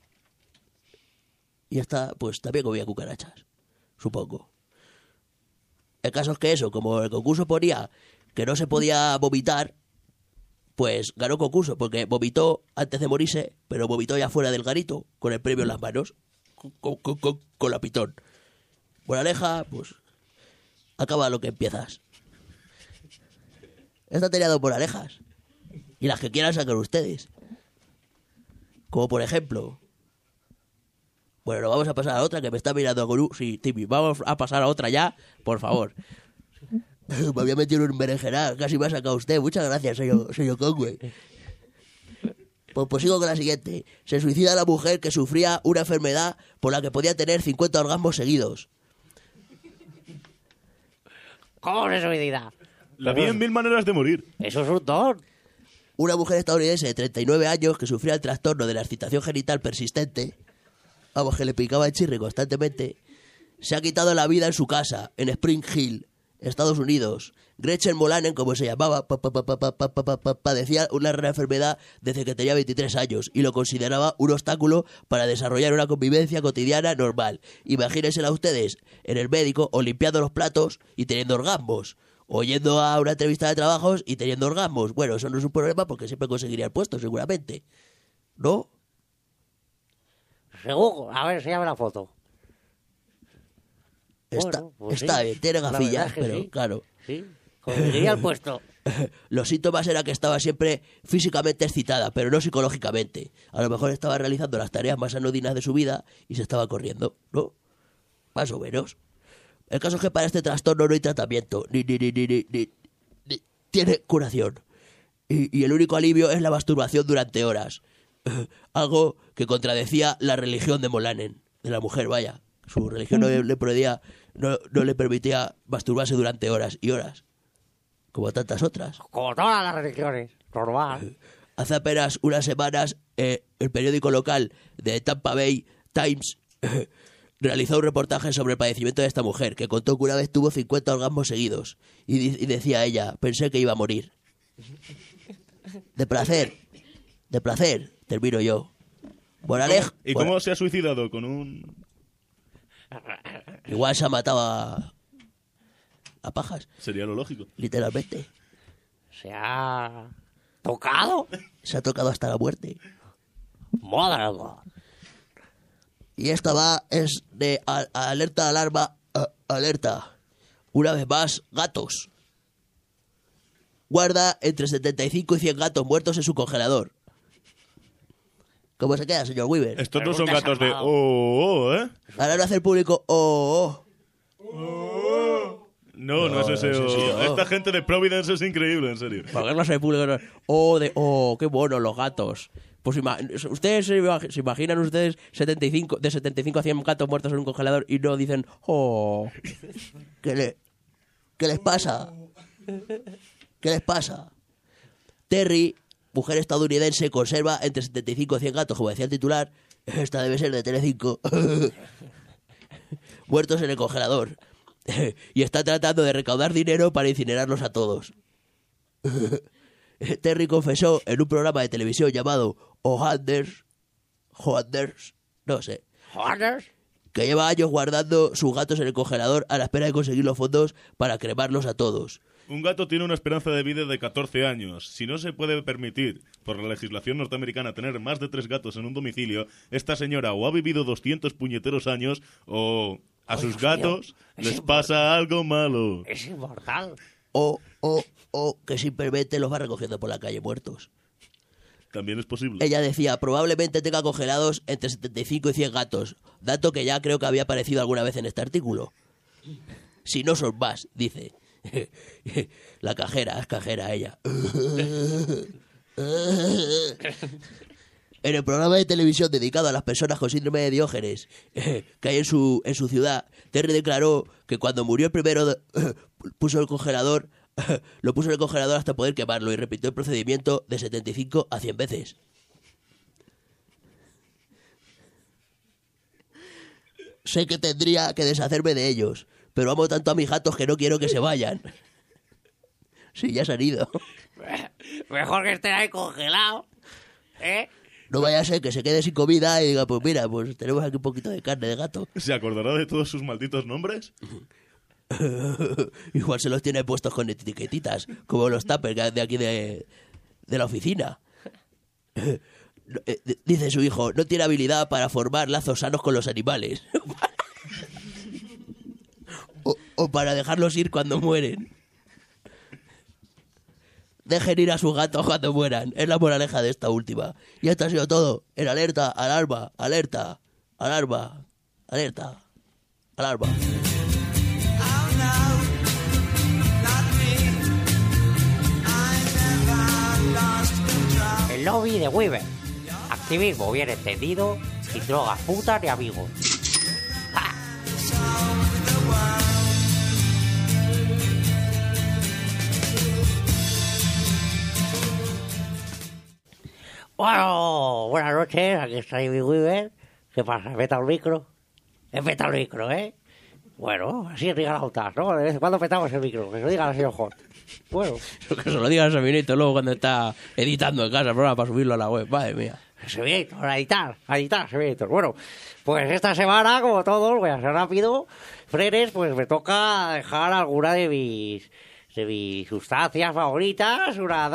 Speaker 1: Y esta, pues, también comía cucarachas, supongo. El caso es que eso, como el concurso ponía que no se podía vomitar, pues ganó concurso, porque vomitó antes de morirse, pero vomitó ya fuera del garito, con el premio en las manos, con la pitón. Moraleja, pues, acaba lo que empiezas. Esta tenía 2 moralejas. Y las que quieran sacar ustedes. Como por ejemplo... Bueno, nos vamos a pasar a otra que me está mirando con sí, Timmy, vamos a pasar a otra ya, por favor. Me había metido en un berenjenal, casi me ha sacado usted. Muchas gracias, señor Conway. Pues sigo con la siguiente. Se suicida la mujer que sufría una enfermedad por la que podía tener 50 orgasmos seguidos.
Speaker 3: ¿Cómo se suicida?
Speaker 2: La vi en 1000 maneras de morir.
Speaker 3: Eso es un don.
Speaker 1: Una mujer estadounidense de 39 años que sufría el trastorno de la excitación genital persistente, vamos, que le picaba el chirri constantemente, se ha quitado la vida en su casa, en Spring Hill, Estados Unidos. Gretchen Molanen, como se llamaba, padecía una rara enfermedad desde que tenía 23 años y lo consideraba un obstáculo para desarrollar una convivencia cotidiana normal. Imagínensela ustedes en el médico o limpiando los platos y teniendo orgasmos, o yendo a una entrevista de trabajos y teniendo orgasmos. Bueno, eso no es un problema porque siempre conseguiría el puesto, seguramente. ¿No?
Speaker 3: Seguro. A ver, enséñame la foto.
Speaker 1: Está bien, tiene gafillas, pero sí, claro.
Speaker 3: Sí, conseguiría el puesto.
Speaker 1: Los síntomas eran que estaba siempre físicamente excitada, pero no psicológicamente. A lo mejor estaba realizando las tareas más anodinas de su vida y se estaba corriendo, ¿no? Más o menos. El caso es que para este trastorno no hay tratamiento, ni tiene curación. Y el único alivio es la masturbación durante horas. Algo que contradecía la religión de Molanen, de la mujer, vaya. Su religión no le permitía masturbarse durante horas y horas, como tantas otras.
Speaker 3: Como todas las religiones, normal.
Speaker 1: Hace apenas unas semanas, el periódico local de Tampa Bay Times realizó un reportaje sobre el padecimiento de esta mujer, que contó que una vez tuvo 50 orgasmos seguidos. Y decía ella, pensé que iba a morir. De placer, termino yo. Moraleja.
Speaker 2: ¿Y cómo se ha suicidado? ¿Con un...?
Speaker 1: Igual se ha matado a pajas.
Speaker 2: Sería lo lógico.
Speaker 1: Literalmente.
Speaker 3: ¿Se ha tocado?
Speaker 1: Se ha tocado hasta la muerte.
Speaker 3: Madre mía.
Speaker 1: Y esta es de alerta, alarma, alerta. Una vez más, gatos. Guarda entre 75 y 100 gatos muertos en su congelador. ¿Cómo se queda, señor Weaver?
Speaker 2: Estos no son gatos de ¿eh?
Speaker 1: Ahora no hace el público
Speaker 2: No es ese Esta gente de Providence es increíble, en serio.
Speaker 1: ¿Por qué no hace el público? Qué bueno los gatos. Pues ustedes se imaginan ustedes de 75 a 100 gatos muertos en un congelador y no dicen ¿Qué les pasa? ¿Qué les pasa? Terry, mujer estadounidense, conserva entre 75 y 100 gatos, como decía el titular. Esta debe ser de Telecinco. Muertos en el congelador. Y está tratando de recaudar dinero para incinerarlos a todos. Terry confesó en un programa de televisión llamado Hoanders, no sé, que lleva años guardando sus gatos en el congelador a la espera de conseguir los fondos para cremarlos a todos.
Speaker 2: Un gato tiene una esperanza de vida de 14 años. Si no se puede permitir, por la legislación norteamericana, tener más de 3 gatos en un domicilio, esta señora o ha vivido 200 puñeteros años o a sus gatos les pasa algo malo.
Speaker 3: Es inmortal.
Speaker 1: O que simplemente los va recogiendo por la calle muertos.
Speaker 2: También es posible.
Speaker 1: Ella decía, probablemente tenga congelados entre 75 y 100 gatos, dato que ya creo que había aparecido alguna vez en este artículo. si no son más, dice. La cajera, es cajera ella. En el programa de televisión dedicado a las personas con síndrome de Diógenes que hay en su ciudad, Terry declaró que cuando murió el primero puso el congelador, lo puso en el congelador hasta poder quemarlo y repitió el procedimiento de 75 a 100 veces. Sé que tendría que deshacerme de ellos, pero amo tanto a mis gatos que no quiero que se vayan. Sí, ya se han ido.
Speaker 3: Mejor que estén ahí congelados, ¿eh?
Speaker 1: No vaya a ser que se quede sin comida y diga, pues mira, pues tenemos aquí un poquito de carne de gato.
Speaker 2: ¿Se acordará de todos sus malditos nombres?
Speaker 1: Igual se los tiene puestos con etiquetitas, como los tuppers de aquí de la oficina. Dice su hijo, no tiene habilidad para formar lazos sanos con los animales. o para dejarlos ir cuando mueren. Dejen ir a sus gatos cuando mueran. Es la moraleja de esta última. Y esto ha sido todo. En alerta, alarma, alerta, alarma, alerta, alarma.
Speaker 3: El lobby de Weaver. Activismo bien entendido, sin drogas, putas ni amigos. Bueno, buenas noches, aquí está Amy Weaver. ¿Qué pasa? ¿Meta el micro? Es meta el micro, ¿eh? Bueno, así es rigalautas, ¿no? De vez en cuando petamos el micro, que se lo diga al señor Hot. Bueno.
Speaker 1: Que se lo diga a Sabinito luego cuando está editando en casa el programa para subirlo a la web, madre mía.
Speaker 3: Sabinito, a editar, Sabinito. Bueno, pues esta semana, como todos, voy a ser rápido. Frenes, pues me toca dejar alguna de mis sustancias favoritas, una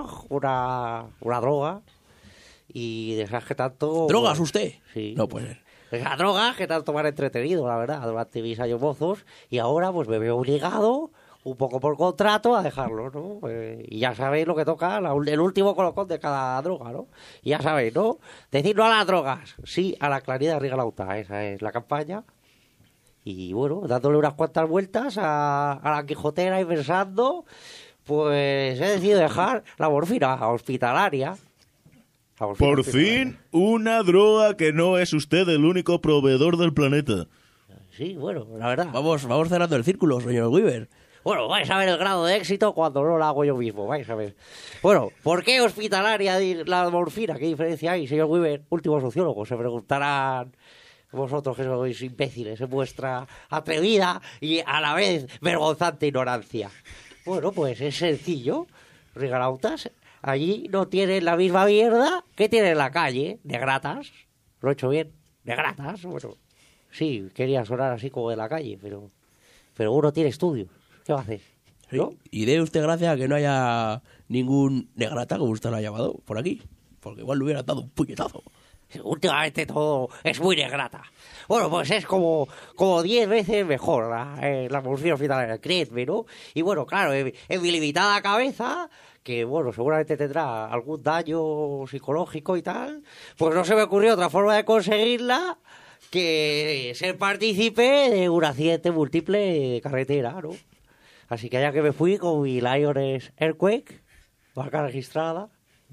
Speaker 3: droga. Y de esas que tanto...
Speaker 1: ¿Drogas usted?
Speaker 3: Sí.
Speaker 1: No puede ser.
Speaker 3: De esas drogas que tanto me han entretenido, la verdad, durante mis años mozos. Y ahora pues me veo obligado, un poco por contrato, a dejarlo, ¿no? Y ya sabéis lo que toca, el último colocón de cada droga, ¿no? Y ya sabéis, ¿no? Decir no a las drogas, sí a la claridad rigalauta. Esa es la campaña. Y bueno, dándole unas cuantas vueltas a la Quijotera y pensando, pues he decidido dejar la morfina hospitalaria.
Speaker 2: Por fin, una droga que no es usted el único proveedor del planeta.
Speaker 3: Sí, bueno, la verdad.
Speaker 1: Vamos cerrando el círculo, señor Weaver.
Speaker 3: Bueno, vais a ver el grado de éxito cuando no lo hago yo mismo, vais a ver. Bueno, ¿por qué hospitalaria la morfina? ¿Qué diferencia hay, señor Weaver? Último sociólogo, se preguntarán vosotros que sois imbéciles en vuestra atrevida y a la vez vergonzante ignorancia. Bueno, pues es sencillo, rigalautas. Allí no tienen la misma mierda que tienen en la calle, de gratas. Lo he hecho bien, de gratas. Bueno, sí, quería sonar así como de la calle, pero uno tiene estudios. ¿Qué va a hacer? ¿No?
Speaker 1: Sí. Y dé usted gracias a que no haya ningún negrata, como usted lo ha llamado, por aquí. Porque igual le hubiera dado un puñetazo.
Speaker 3: Últimamente todo es muy negrata. Bueno, pues es como 10 veces mejor la morfina hospitalaria, créeme, ¿no? Y bueno, claro, en mi limitada cabeza, que bueno, seguramente tendrá algún daño psicológico y tal, pues no se me ocurrió otra forma de conseguirla que ser partícipe de un accidente múltiple de carretera, ¿no? Así que allá que me fui con mi Lions Earthquake, marca registrada.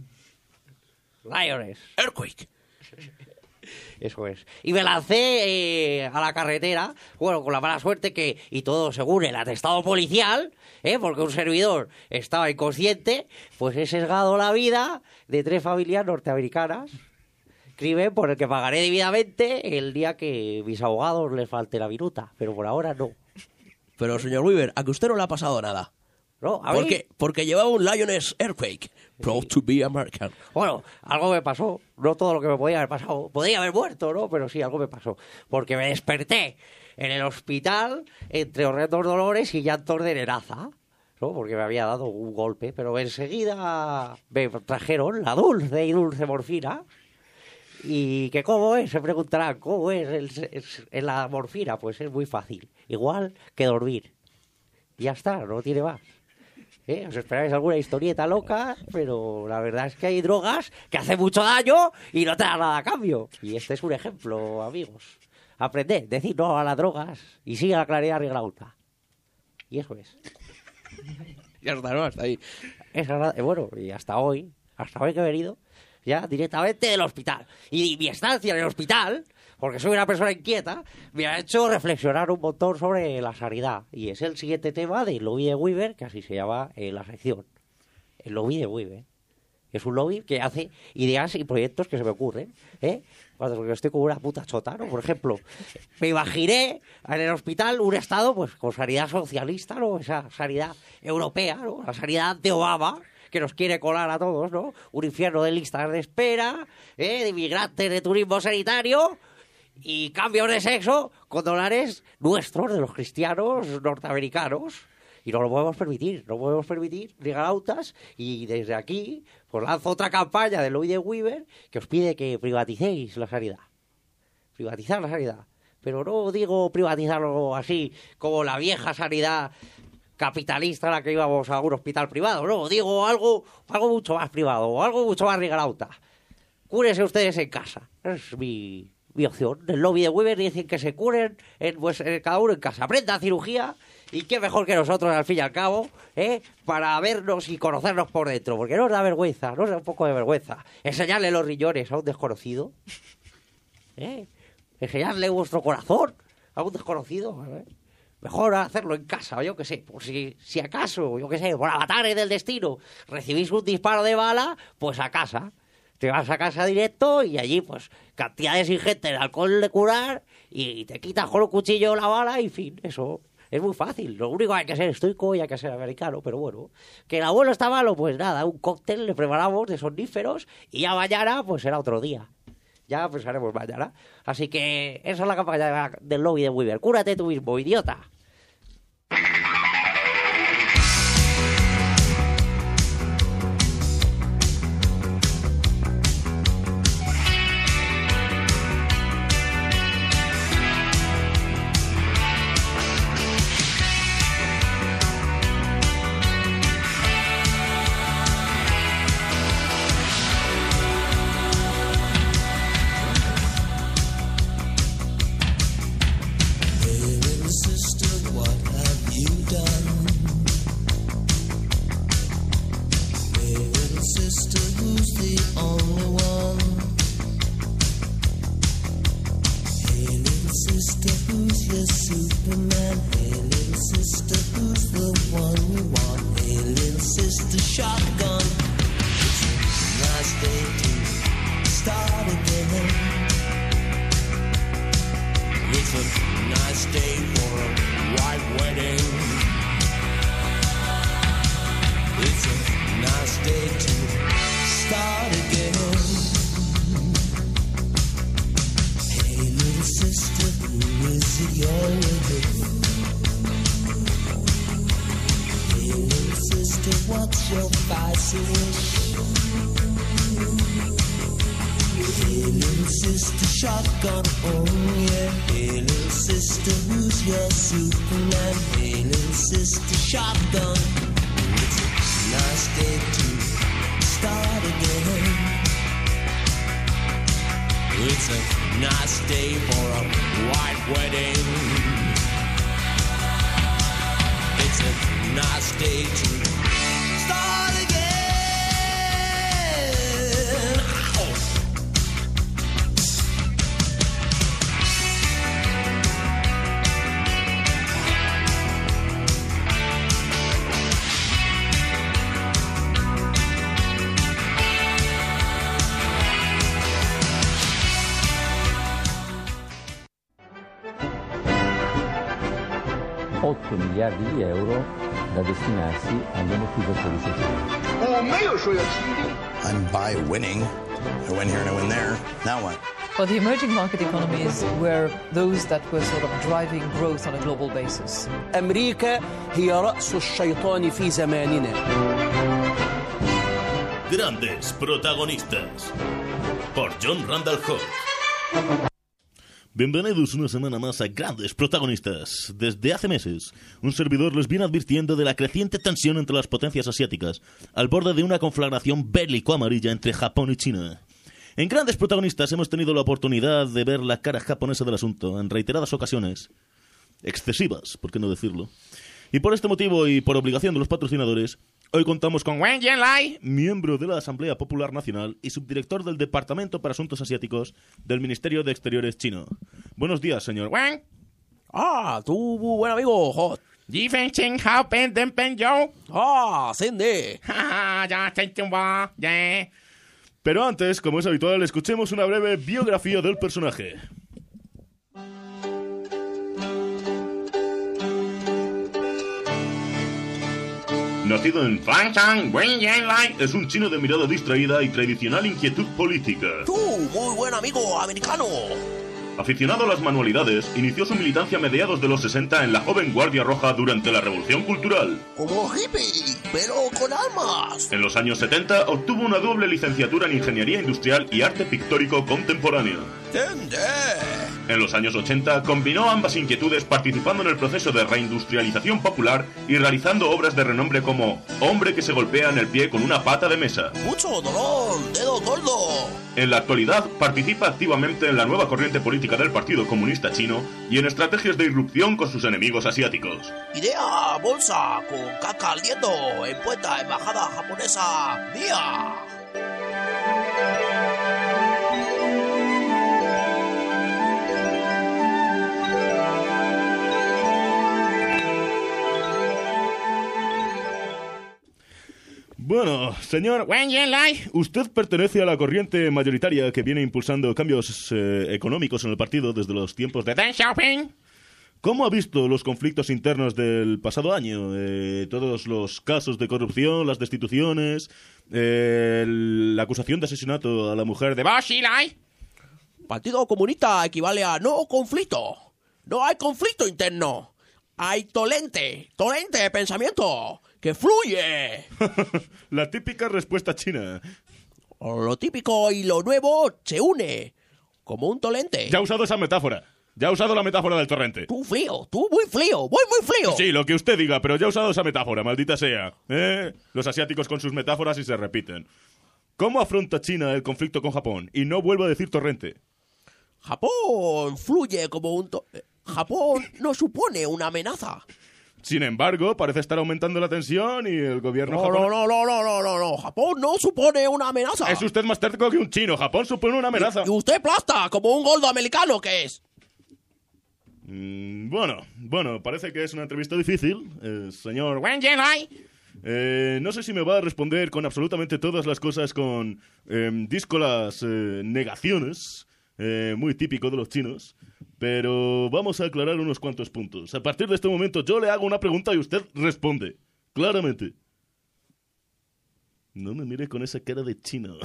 Speaker 3: Lions
Speaker 1: Earthquake.
Speaker 3: Eso es. Y me lancé a la carretera, bueno, con la mala suerte que, y todo según el atestado policial, porque un servidor estaba inconsciente, pues he sesgado la vida de 3 familias norteamericanas. Crimen por el que pagaré debidamente el día que mis abogados les falte la viruta, pero por ahora no.
Speaker 1: Pero, señor Weaver, a que usted no le ha pasado nada.
Speaker 3: No, a ver.
Speaker 1: Porque llevaba un Lions Earthquake. Proud to be American.
Speaker 3: Bueno, algo me pasó. No todo lo que me podía haber pasado. Podría haber muerto, ¿no? Pero sí, algo me pasó. Porque me desperté en el hospital entre horrendos dolores y llantos de nenaza, ¿no? Porque me había dado un golpe. Pero enseguida me trajeron la dulce morfina. ¿Y que cómo es? Se preguntarán, ¿cómo es la morfina? Pues es muy fácil. Igual que dormir. Y ya está, no tiene más. Os esperáis alguna historieta loca, pero la verdad es que hay drogas que hacen mucho daño y no te dan nada a cambio. Y este es un ejemplo, amigos. Aprended, decid no a las drogas y sigue la claridad rigalauta. Y eso es.
Speaker 16: Ya está, ¿no? Hasta ahí.
Speaker 3: Bueno, y hasta hoy que he venido, ya directamente del hospital. Y mi estancia en el hospital, porque soy una persona inquieta, me ha hecho reflexionar un montón sobre la sanidad. Y es el siguiente tema del lobby de Weaver, que así se llama la sección. El lobby de Weaver. Es un lobby que hace ideas y proyectos que se me ocurren, Cuando estoy con una puta chota, ¿no? Por ejemplo, me imaginé en el hospital un estado pues con sanidad socialista, ¿no? Esa sanidad europea, ¿no? La sanidad de Obama, que nos quiere colar a todos, ¿no? Un infierno de listas de espera, de inmigrantes, de turismo sanitario y cambios de sexo con dólares nuestros, de los cristianos norteamericanos. Y no lo podemos permitir, Rigalautas, y desde aquí pues lanzo otra campaña del lobby de Weaver que os pide que privaticéis la sanidad. Privatizar la sanidad. Pero no digo privatizarlo así como la vieja sanidad capitalista a la que íbamos a un hospital privado, no, digo algo mucho más privado, algo mucho más Rigalauta. Cúrense ustedes en casa, es mi opción. El lobby de Weaver dicen que se curen cada uno en casa, aprendan cirugía. Y qué mejor que nosotros, al fin y al cabo, para vernos y conocernos por dentro. Porque no os da vergüenza, no os da un poco de vergüenza enseñarle los riñones a un desconocido. Enseñarle vuestro corazón a un desconocido. Mejor hacerlo en casa, o yo qué sé. Por si acaso, yo qué sé, por avatares del destino, recibís un disparo de bala, pues a casa. Te vas a casa directo y allí, pues, cantidades ingentes de alcohol de curar y te quitas con un cuchillo la bala y, en fin, eso... Es muy fácil, lo único que hay que ser estoico y hay que ser americano, pero bueno, que el abuelo está malo, pues nada, un cóctel le preparamos de somníferos y ya mañana, pues será otro día. Ya pensaremos mañana. Así que esa es la campaña del lobby de Weaver. Cúrate tú mismo, idiota.
Speaker 17: miliardi di euro da destinarsi agli ammortizzatori sociali.
Speaker 18: I'm by winning. I win here and I win there. Now what?
Speaker 19: Well, the emerging market economies were those that were sort of driving growth on a global basis.
Speaker 16: أمريكا هي رأس الشيطان في زماننا.
Speaker 2: Grandes protagonistas por John Randall Holt. Bienvenidos una semana más a Grandes Protagonistas. Desde hace meses, un servidor les viene advirtiendo de la creciente tensión entre las potencias asiáticas, al borde de una conflagración bélico-amarilla entre Japón y China. En Grandes Protagonistas hemos tenido la oportunidad de ver la cara japonesa del asunto en reiteradas ocasiones, excesivas, por qué no decirlo, Y por este motivo y por obligación de los patrocinadores, hoy contamos con Wen Jianlai, miembro de la Asamblea Popular Nacional y subdirector del Departamento para Asuntos Asiáticos del Ministerio de Exteriores chino. Buenos días, señor Wen.
Speaker 11: Tu buen amigo, Hot. Cindy.
Speaker 2: Pero antes, como es habitual, escuchemos una breve biografía del personaje. Nacido en Fangshan, Wen Jianlai es un chino de mirada distraída y tradicional inquietud política.
Speaker 11: Muy buen amigo americano.
Speaker 2: Aficionado a las manualidades, inició su militancia a mediados de los 60 en la joven Guardia Roja durante la Revolución Cultural.
Speaker 11: Como hippie, pero con armas.
Speaker 2: En los años 70 obtuvo una doble licenciatura en Ingeniería Industrial y Arte Pictórico Contemporáneo. En los años 80 combinó ambas inquietudes participando en el proceso de reindustrialización popular y realizando obras de renombre como Hombre que se golpea en el pie con una pata de mesa.
Speaker 11: Mucho dolor, dedo gordo.
Speaker 2: En la actualidad participa activamente en la nueva corriente política del Partido Comunista Chino y en estrategias de irrupción con sus enemigos asiáticos.
Speaker 11: Idea bolsa con caca ardiendo en puerta embajada japonesa mía.
Speaker 2: Bueno, señor Wen Jianlai, usted pertenece a la corriente mayoritaria que viene impulsando cambios económicos en el partido desde los tiempos de Deng Xiaoping. ¿Cómo ha visto los conflictos internos del pasado año? Todos los casos de corrupción, las destituciones, la acusación de asesinato a la mujer de Bo Xilai.
Speaker 11: Partido Comunista equivale a no conflicto. No hay conflicto interno. Hay torrente de pensamiento que fluye.
Speaker 2: La típica respuesta china.
Speaker 11: Lo típico y lo nuevo se une como un torrente.
Speaker 2: Ya ha usado esa metáfora. Ya ha usado la metáfora del torrente.
Speaker 11: Tú muy frío.
Speaker 2: Sí, lo que usted diga, pero ya ha usado esa metáfora, maldita sea. Los asiáticos con sus metáforas y se repiten. ¿Cómo afronta China el conflicto con Japón? Y no vuelvo a decir torrente.
Speaker 11: Japón fluye como un Japón no supone una amenaza.
Speaker 2: Sin embargo, parece estar aumentando la tensión y el gobierno japonés...
Speaker 11: No. Japón no supone una amenaza.
Speaker 2: Es usted más terco que un chino. Japón supone una amenaza.
Speaker 11: Y usted plasta como un gordo americano que es.
Speaker 2: Bueno, parece que es una entrevista difícil, señor Wen Jianlai. No sé si me va a responder con absolutamente todas las cosas con díscolas negaciones, muy típico de los chinos, pero vamos a aclarar unos cuantos puntos. A partir de este momento yo le hago una pregunta y usted responde, claramente. No me mire con esa cara de chino.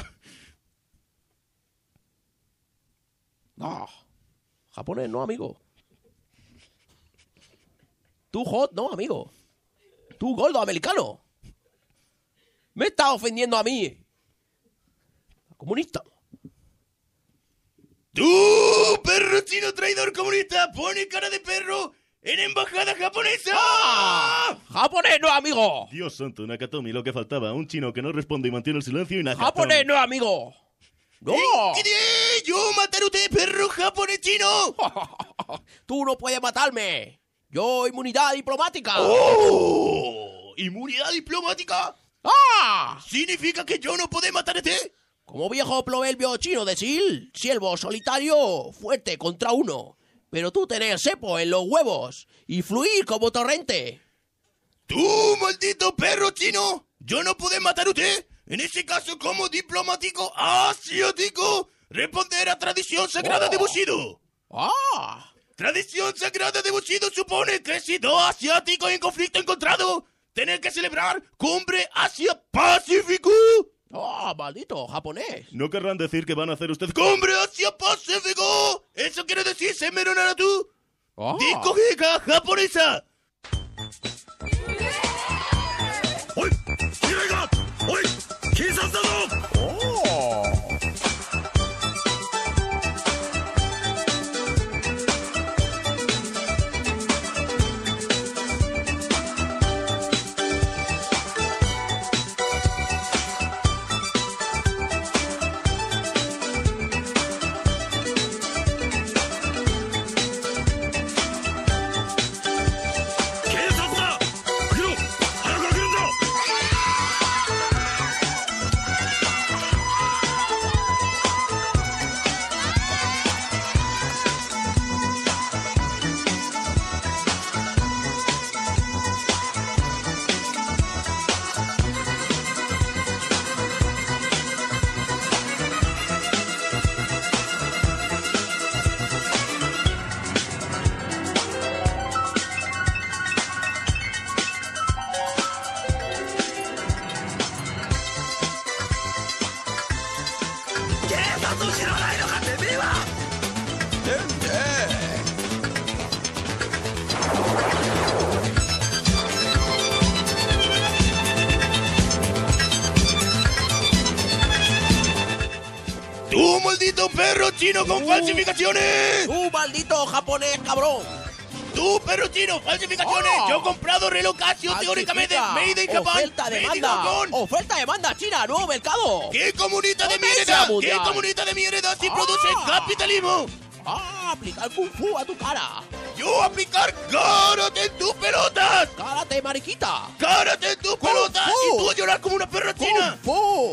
Speaker 11: No, japonés no, amigo. Tú hot, no, amigo. Tú gordo americano. Me está ofendiendo a mí. Comunista.
Speaker 1: ¡Tú, perro chino traidor comunista! ¡Pone cara de perro en embajada japonesa!
Speaker 11: ¡Ah! ¡Japonés no, amigo!
Speaker 2: Dios santo, Nakatomi, lo que faltaba. Un chino que no responde y mantiene el silencio y Nakatomi.
Speaker 11: ¡Japonés no, amigo! ¡No!
Speaker 1: ¿Yo matar a usted, perro japonés chino?
Speaker 11: ¡Tú no puedes matarme! ¡Yo, inmunidad diplomática!
Speaker 1: ¡Oh! ¿Inmunidad diplomática?
Speaker 11: ¡Ah!
Speaker 1: ¿Significa que yo no puedo matar a usted?
Speaker 11: Como viejo proverbio chino decir, siervo solitario, fuerte contra uno. Pero tú tenés cepo en los huevos y fluir como torrente.
Speaker 1: ¡Tú, maldito perro chino! ¿Yo no puedo matar a usted? En ese caso, como diplomático asiático, responder a tradición sagrada de Bushido.
Speaker 11: ¡Ah!
Speaker 1: Tradición sagrada de Bushido supone que si dos asiáticos en conflicto encontrado, tener que celebrar cumbre Asia-Pacífico.
Speaker 11: ¡Ah, maldito japonés!
Speaker 2: ¿No querrán decir que van a hacer ustedes
Speaker 1: ¡Cumbre Asia-Pacífico! ¿Eso quiere decir Semeronara tú?
Speaker 11: ¡Ah!
Speaker 1: ¡Discoteca japonesa! ¡Oy! ¡Llega! ¡Oy! ¿Quién se ha dado?
Speaker 11: ¡Oh!
Speaker 2: ¡Tú, maldito perro chino con falsificaciones!
Speaker 11: ¡Tú, maldito japonés, cabrón!
Speaker 2: ¡Tú, perro chino, falsificaciones! Yo he comprado reloj Casio teóricamente made in Japan.
Speaker 11: Oferta demanda China, nuevo mercado.
Speaker 2: ¡Qué comunista de mierda! ¡Qué comunista de mierda si produce capitalismo!
Speaker 11: Aplicar Kung Fu a tu cara.
Speaker 2: ¡Yo aplicar karate en tus pelotas!
Speaker 11: ¡Karate, mariquita!
Speaker 2: ¡Karate en tus pelotas! ¡Y tú a llorar como una perra china!
Speaker 11: ¡Kung Fu!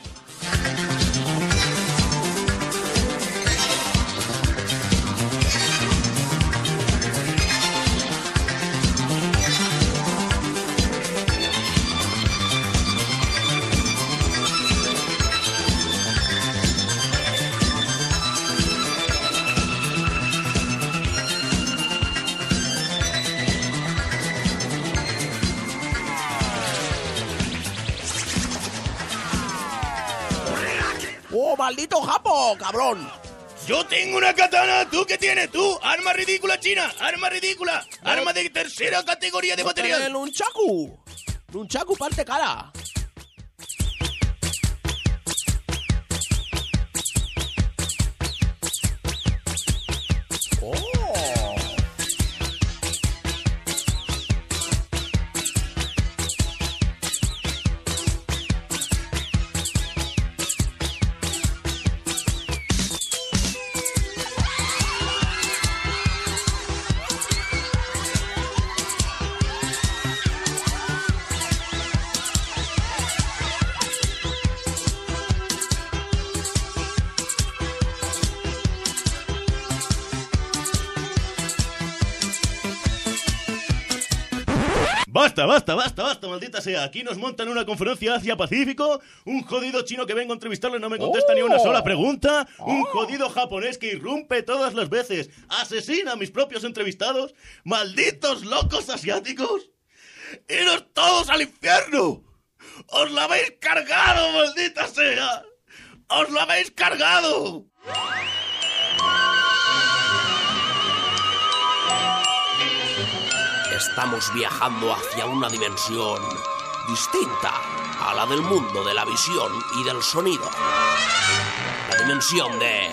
Speaker 11: ¡Oh, maldito Japo, cabrón!
Speaker 2: Yo tengo una katana, ¿tú qué tienes? ¿Tú? Arma ridícula china, arma ridícula, arma de tercera categoría de material.
Speaker 11: El nunchaku parte cara.
Speaker 2: Basta, maldita sea. Aquí nos montan una conferencia Asia-Pacífico, un jodido chino que vengo a entrevistarlo y no me contesta ni una sola pregunta, un jodido japonés que irrumpe todas las veces, asesina a mis propios entrevistados, malditos locos asiáticos. ¡Iros todos al infierno! ¡Os lo habéis cargado, maldita sea! ¡Os lo habéis cargado!
Speaker 11: Estamos viajando hacia una dimensión distinta a la del mundo de la visión y del sonido. La dimensión de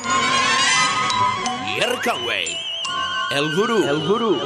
Speaker 11: Jerry Conway, el gurú.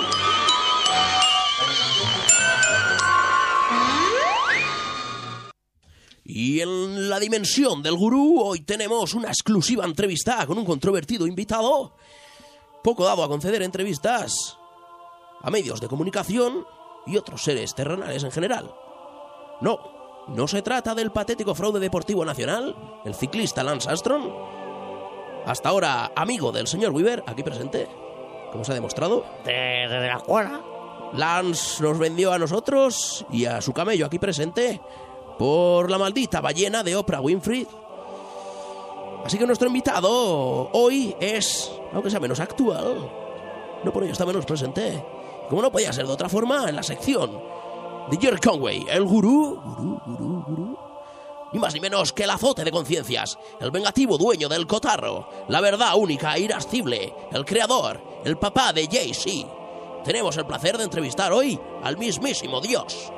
Speaker 11: Y en la dimensión del gurú hoy tenemos una exclusiva entrevista con un controvertido invitado, poco dado a conceder entrevistas a medios de comunicación y otros seres terrenales en general. No se trata del patético fraude deportivo nacional, el ciclista Lance Armstrong, hasta ahora amigo del señor Weaver, aquí presente, como se ha demostrado.
Speaker 3: Desde la escuela.
Speaker 11: Lance nos vendió a nosotros y a su camello aquí presente por la maldita ballena de Oprah Winfrey. Así que nuestro invitado hoy es, aunque sea menos actual, no por ello está menos presente, como no podía ser de otra forma, en la sección de Jerry Conway, el gurú, ni más ni menos que el azote de conciencias, el vengativo dueño del cotarro, la verdad única e irascible, el creador, el papá de Jay-Z. Tenemos el placer de entrevistar hoy al mismísimo Dios.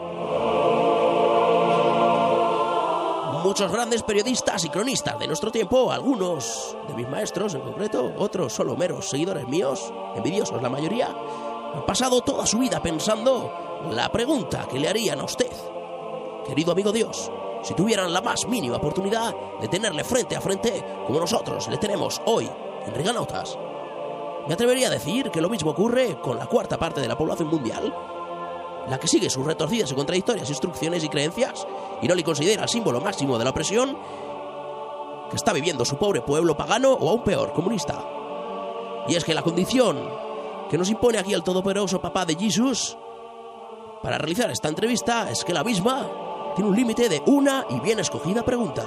Speaker 11: Muchos grandes periodistas y cronistas de nuestro tiempo, algunos de mis maestros en concreto, otros solo meros seguidores míos, envidiosos la mayoría, han pasado toda su vida pensando la pregunta que le harían a usted, querido amigo Dios, si tuvieran la más mínima oportunidad de tenerle frente a frente como nosotros le tenemos hoy en Riganautas. Me atrevería a decir que lo mismo ocurre con la cuarta parte de la población mundial, la que sigue sus retorcidas y contradictorias instrucciones y creencias y no le considera el símbolo máximo de la opresión que está viviendo su pobre pueblo pagano o aún peor, comunista. Y es que la condición que nos impone aquí el todopoderoso papá de Jesús para realizar esta entrevista es que la misma tiene un límite de una y bien escogida pregunta.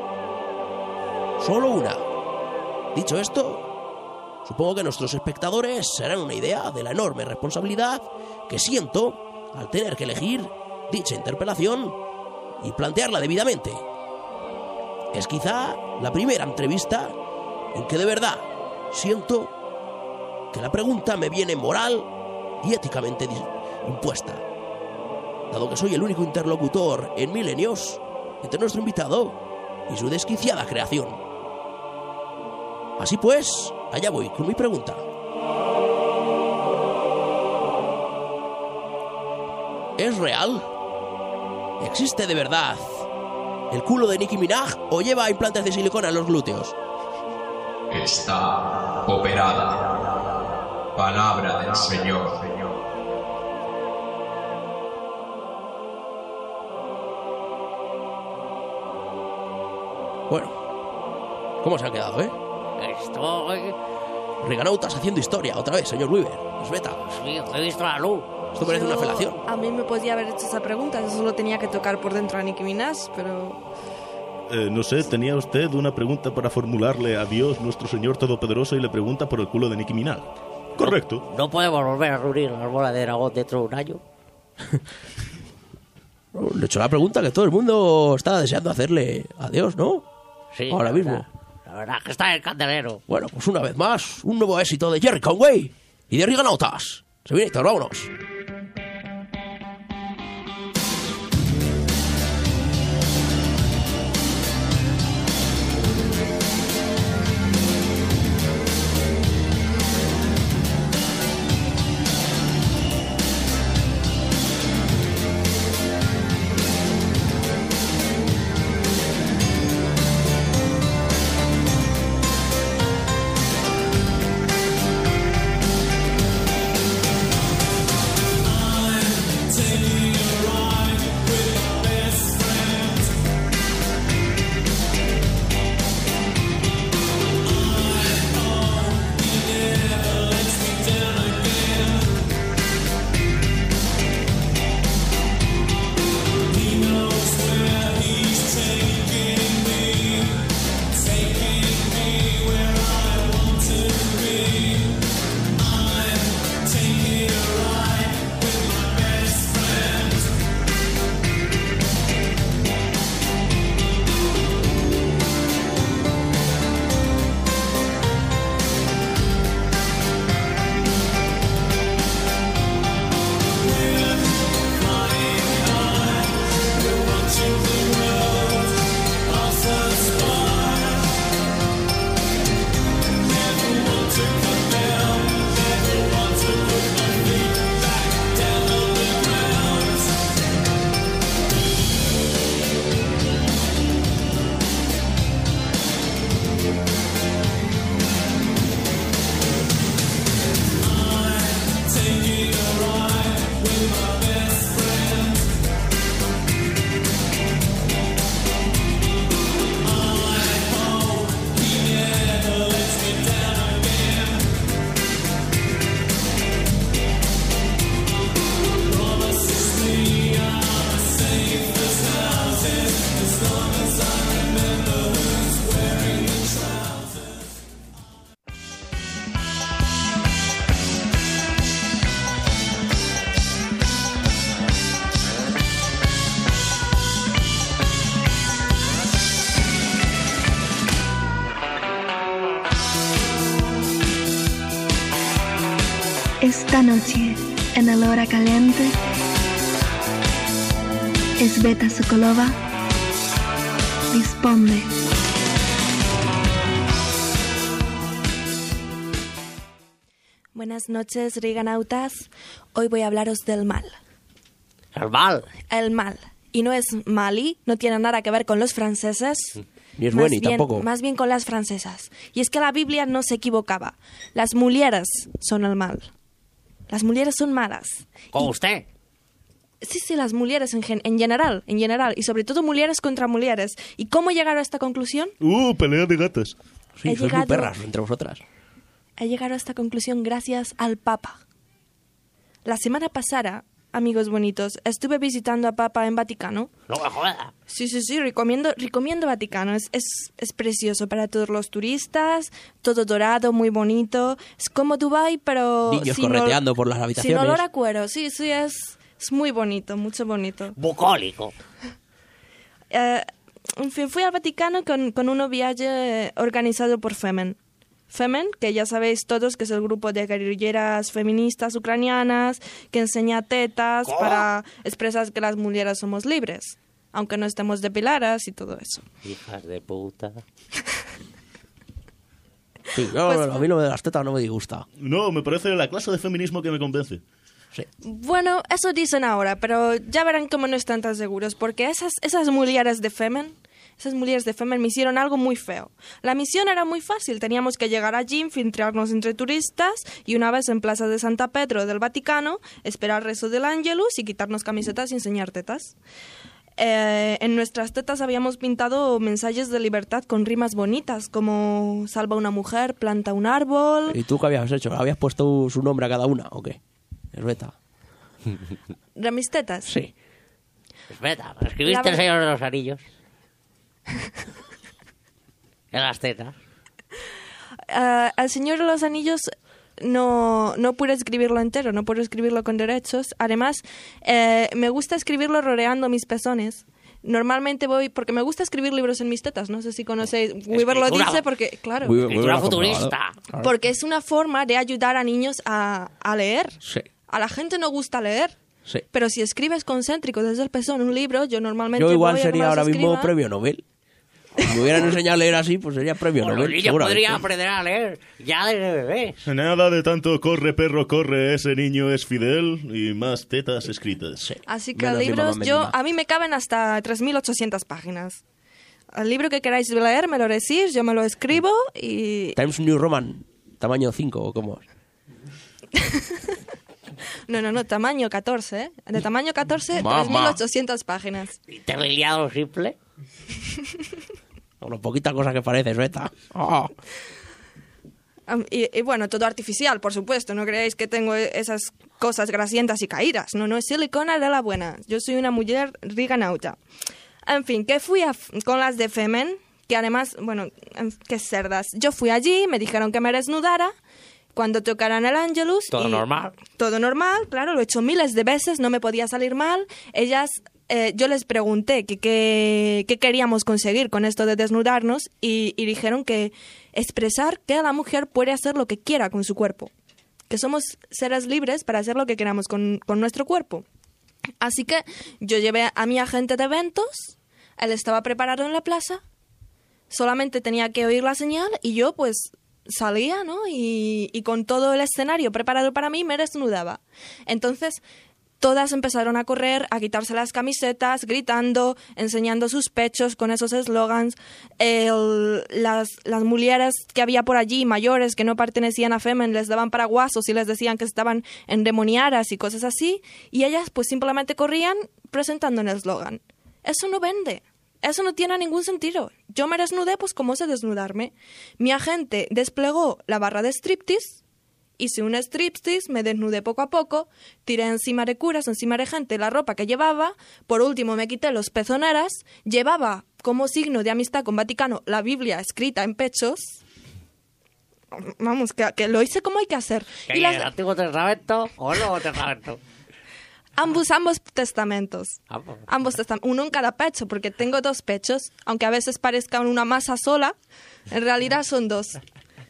Speaker 11: Solo una. Dicho esto, supongo que nuestros espectadores se harán una idea de la enorme responsabilidad que siento al tener que elegir dicha interpelación y plantearla debidamente. Es quizá la primera entrevista en que de verdad siento que la pregunta me viene moral y éticamente impuesta, dado que soy el único interlocutor en milenios entre nuestro invitado y su desquiciada creación. Así pues, allá voy con mi pregunta. ¿Es real? ¿Existe de verdad el culo de Nicki Minaj o lleva implantes de silicona en los glúteos?
Speaker 20: Está operada. Palabra del Señor.
Speaker 11: Bueno, ¿cómo se ha quedado,
Speaker 3: Estoy...
Speaker 11: Riganautas haciendo historia otra vez, señor Weaver. Pues veta.
Speaker 3: Sí, he visto la luz.
Speaker 11: Esto parece una felación.
Speaker 7: A mí me podía haber hecho esa pregunta, yo solo tenía que tocar por dentro a Nicki Minaj, pero...
Speaker 2: No sé, tenía usted una pregunta para formularle a Dios, nuestro Señor Todopoderoso, y le pregunta por el culo de Nicki Minaj. Correcto.
Speaker 3: ¿No podemos volver a reunir la bola de dragón dentro de un año?
Speaker 11: Le he hecho la pregunta que todo el mundo está deseando hacerle a Dios, ¿no?
Speaker 3: Sí.
Speaker 11: Ahora mismo.
Speaker 3: La verdad que está en el candelero.
Speaker 11: Bueno, pues una vez más, un nuevo éxito de Jerry Conway y de Riganautas. Se viene, Héctor, vámonos.
Speaker 21: Esta noche, en el hora caliente, Sveta Sokolova responde.
Speaker 7: Buenas noches, riganautas. Hoy voy a hablaros del mal.
Speaker 3: ¿El mal?
Speaker 7: El mal. Y no es Mali, no tiene nada que ver con los franceses.
Speaker 11: Ni es bueno, y tampoco.
Speaker 7: Más bien con las francesas. Y es que la Biblia no se equivocaba. Las mulieres son el mal. Las mulieres son malas.
Speaker 3: ¿Con usted?
Speaker 7: Sí, las mulieres en general. Y sobre todo mulieres contra mulieres. ¿Y cómo llegaron a esta conclusión?
Speaker 2: Pelea de gatas.
Speaker 11: Sí, sois muy perras entre vosotras.
Speaker 7: He llegado a esta conclusión gracias al Papa. La semana pasada, amigos bonitos, estuve visitando a Papa en Vaticano.
Speaker 3: No me jodas.
Speaker 7: Sí, recomiendo Vaticano. Es precioso para todos los turistas, todo dorado, muy bonito. Es como Dubái, pero...
Speaker 11: Niños correteando por las habitaciones.
Speaker 7: Sin olor a cuero, sí, es muy bonito, mucho bonito.
Speaker 3: Bucólico.
Speaker 7: en fin, fui al Vaticano con un viaje organizado por Femen. Femen, que ya sabéis todos que es el grupo de guerrilleras feministas ucranianas que enseña tetas para expresar que las mujeres somos libres, aunque no estemos depiladas y todo eso.
Speaker 3: Hijas de puta.
Speaker 11: Sí, no, pues, a mí lo de las tetas no me disgusta.
Speaker 2: No, me parece la clase de feminismo que me convence.
Speaker 11: Sí.
Speaker 7: Bueno, eso dicen ahora, pero ya verán cómo no están tan seguros, porque esas mujeres de Femen me hicieron algo muy feo. La misión era muy fácil, teníamos que llegar allí, infiltrarnos entre turistas y una vez en Plaza de Santa Pedro del Vaticano, esperar el rezo del Ángelus y quitarnos camisetas y enseñar tetas. En nuestras tetas habíamos pintado mensajes de libertad con rimas bonitas, como salva una mujer, planta un árbol...
Speaker 11: ¿Y tú qué habías hecho? ¿Habías puesto su nombre a cada una o qué? Herbeta.
Speaker 7: ¿De mis tetas?
Speaker 11: Sí.
Speaker 3: Herbeta, ¿escribiste El Señor de los Anillos? En las tetas.
Speaker 7: Al Señor de los Anillos no pude escribirlo entero, no puedo escribirlo con derechos. Además, me gusta escribirlo rodeando mis pezones. Normalmente voy, porque me gusta escribir libros en mis tetas, no sé si conocéis. Weaver lo dice porque, claro.
Speaker 3: Escritura futurista.
Speaker 7: Porque es una forma de ayudar a niños a leer.
Speaker 11: Sí.
Speaker 7: A la gente no gusta leer.
Speaker 11: Sí.
Speaker 7: Pero si escribes concéntrico desde el pezón un libro, yo normalmente
Speaker 11: yo igual
Speaker 7: voy
Speaker 11: sería ahora mismo
Speaker 7: escriba.
Speaker 11: premio Nobel. Si me hubieran enseñado a leer así, pues sería premio Nobel.
Speaker 3: Los niños podrían aprender a leer ya desde bebés.
Speaker 2: Nada de tanto corre, perro, corre, ese niño es Fidel y más tetas escritas. Sí.
Speaker 7: Así que libros, a mí me caben hasta 3.800 páginas. El libro que queráis leer me lo decís, yo me lo escribo y...
Speaker 11: Times New Roman, tamaño 5 o cómo es.
Speaker 7: No, tamaño 14, ¿eh? De tamaño 14, 3.800 páginas.
Speaker 3: ¿Interlineado simple?
Speaker 11: Bueno, poquitas cosas que parece, Sueta. Oh.
Speaker 7: Y bueno, todo artificial, por supuesto. No creáis que tengo esas cosas grasientas y caídas. No, es silicona de la buena. Yo soy una mujer riganauta. En fin, que fui con las de Femen, que además, bueno, qué cerdas. Yo fui allí, me dijeron que me desnudara cuando tocaran el Ángelus.
Speaker 3: Todo normal.
Speaker 7: Todo normal, claro, lo he hecho miles de veces, no me podía salir mal. Ellas... yo les pregunté qué queríamos conseguir con esto de desnudarnos y dijeron que expresar que la mujer puede hacer lo que quiera con su cuerpo, que somos seres libres para hacer lo que queramos con nuestro cuerpo. Así que yo llevé a mi agente de eventos, él estaba preparado en la plaza, solamente tenía que oír la señal y yo pues salía, ¿no? Y con todo el escenario preparado para mí me desnudaba. Entonces... todas empezaron a correr, a quitarse las camisetas, gritando, enseñando sus pechos con esos eslogans. Las mujeres que había por allí, mayores, que no pertenecían a Femen, les daban paraguasos y les decían que estaban endemoniadas y cosas así. Y ellas pues simplemente corrían presentando un eslogan. Eso no vende. Eso no tiene ningún sentido. Yo me desnudé pues como sé desnudarme. Mi agente desplegó la barra de striptease. Hice un striptease, me desnudé poco a poco, tiré encima de curas, encima de gente la ropa que llevaba, por último me quité los pezoneras, llevaba como signo de amistad con Vaticano la Biblia escrita en pechos. Vamos, que lo hice como hay que hacer.
Speaker 3: ¿Y el Antiguo Testamento o el Nuevo Testamento?
Speaker 7: Ambos testamentos. Ambos testamentos, uno en cada pecho, porque tengo 2 pechos, aunque a veces parezcan una masa sola, en realidad son 2.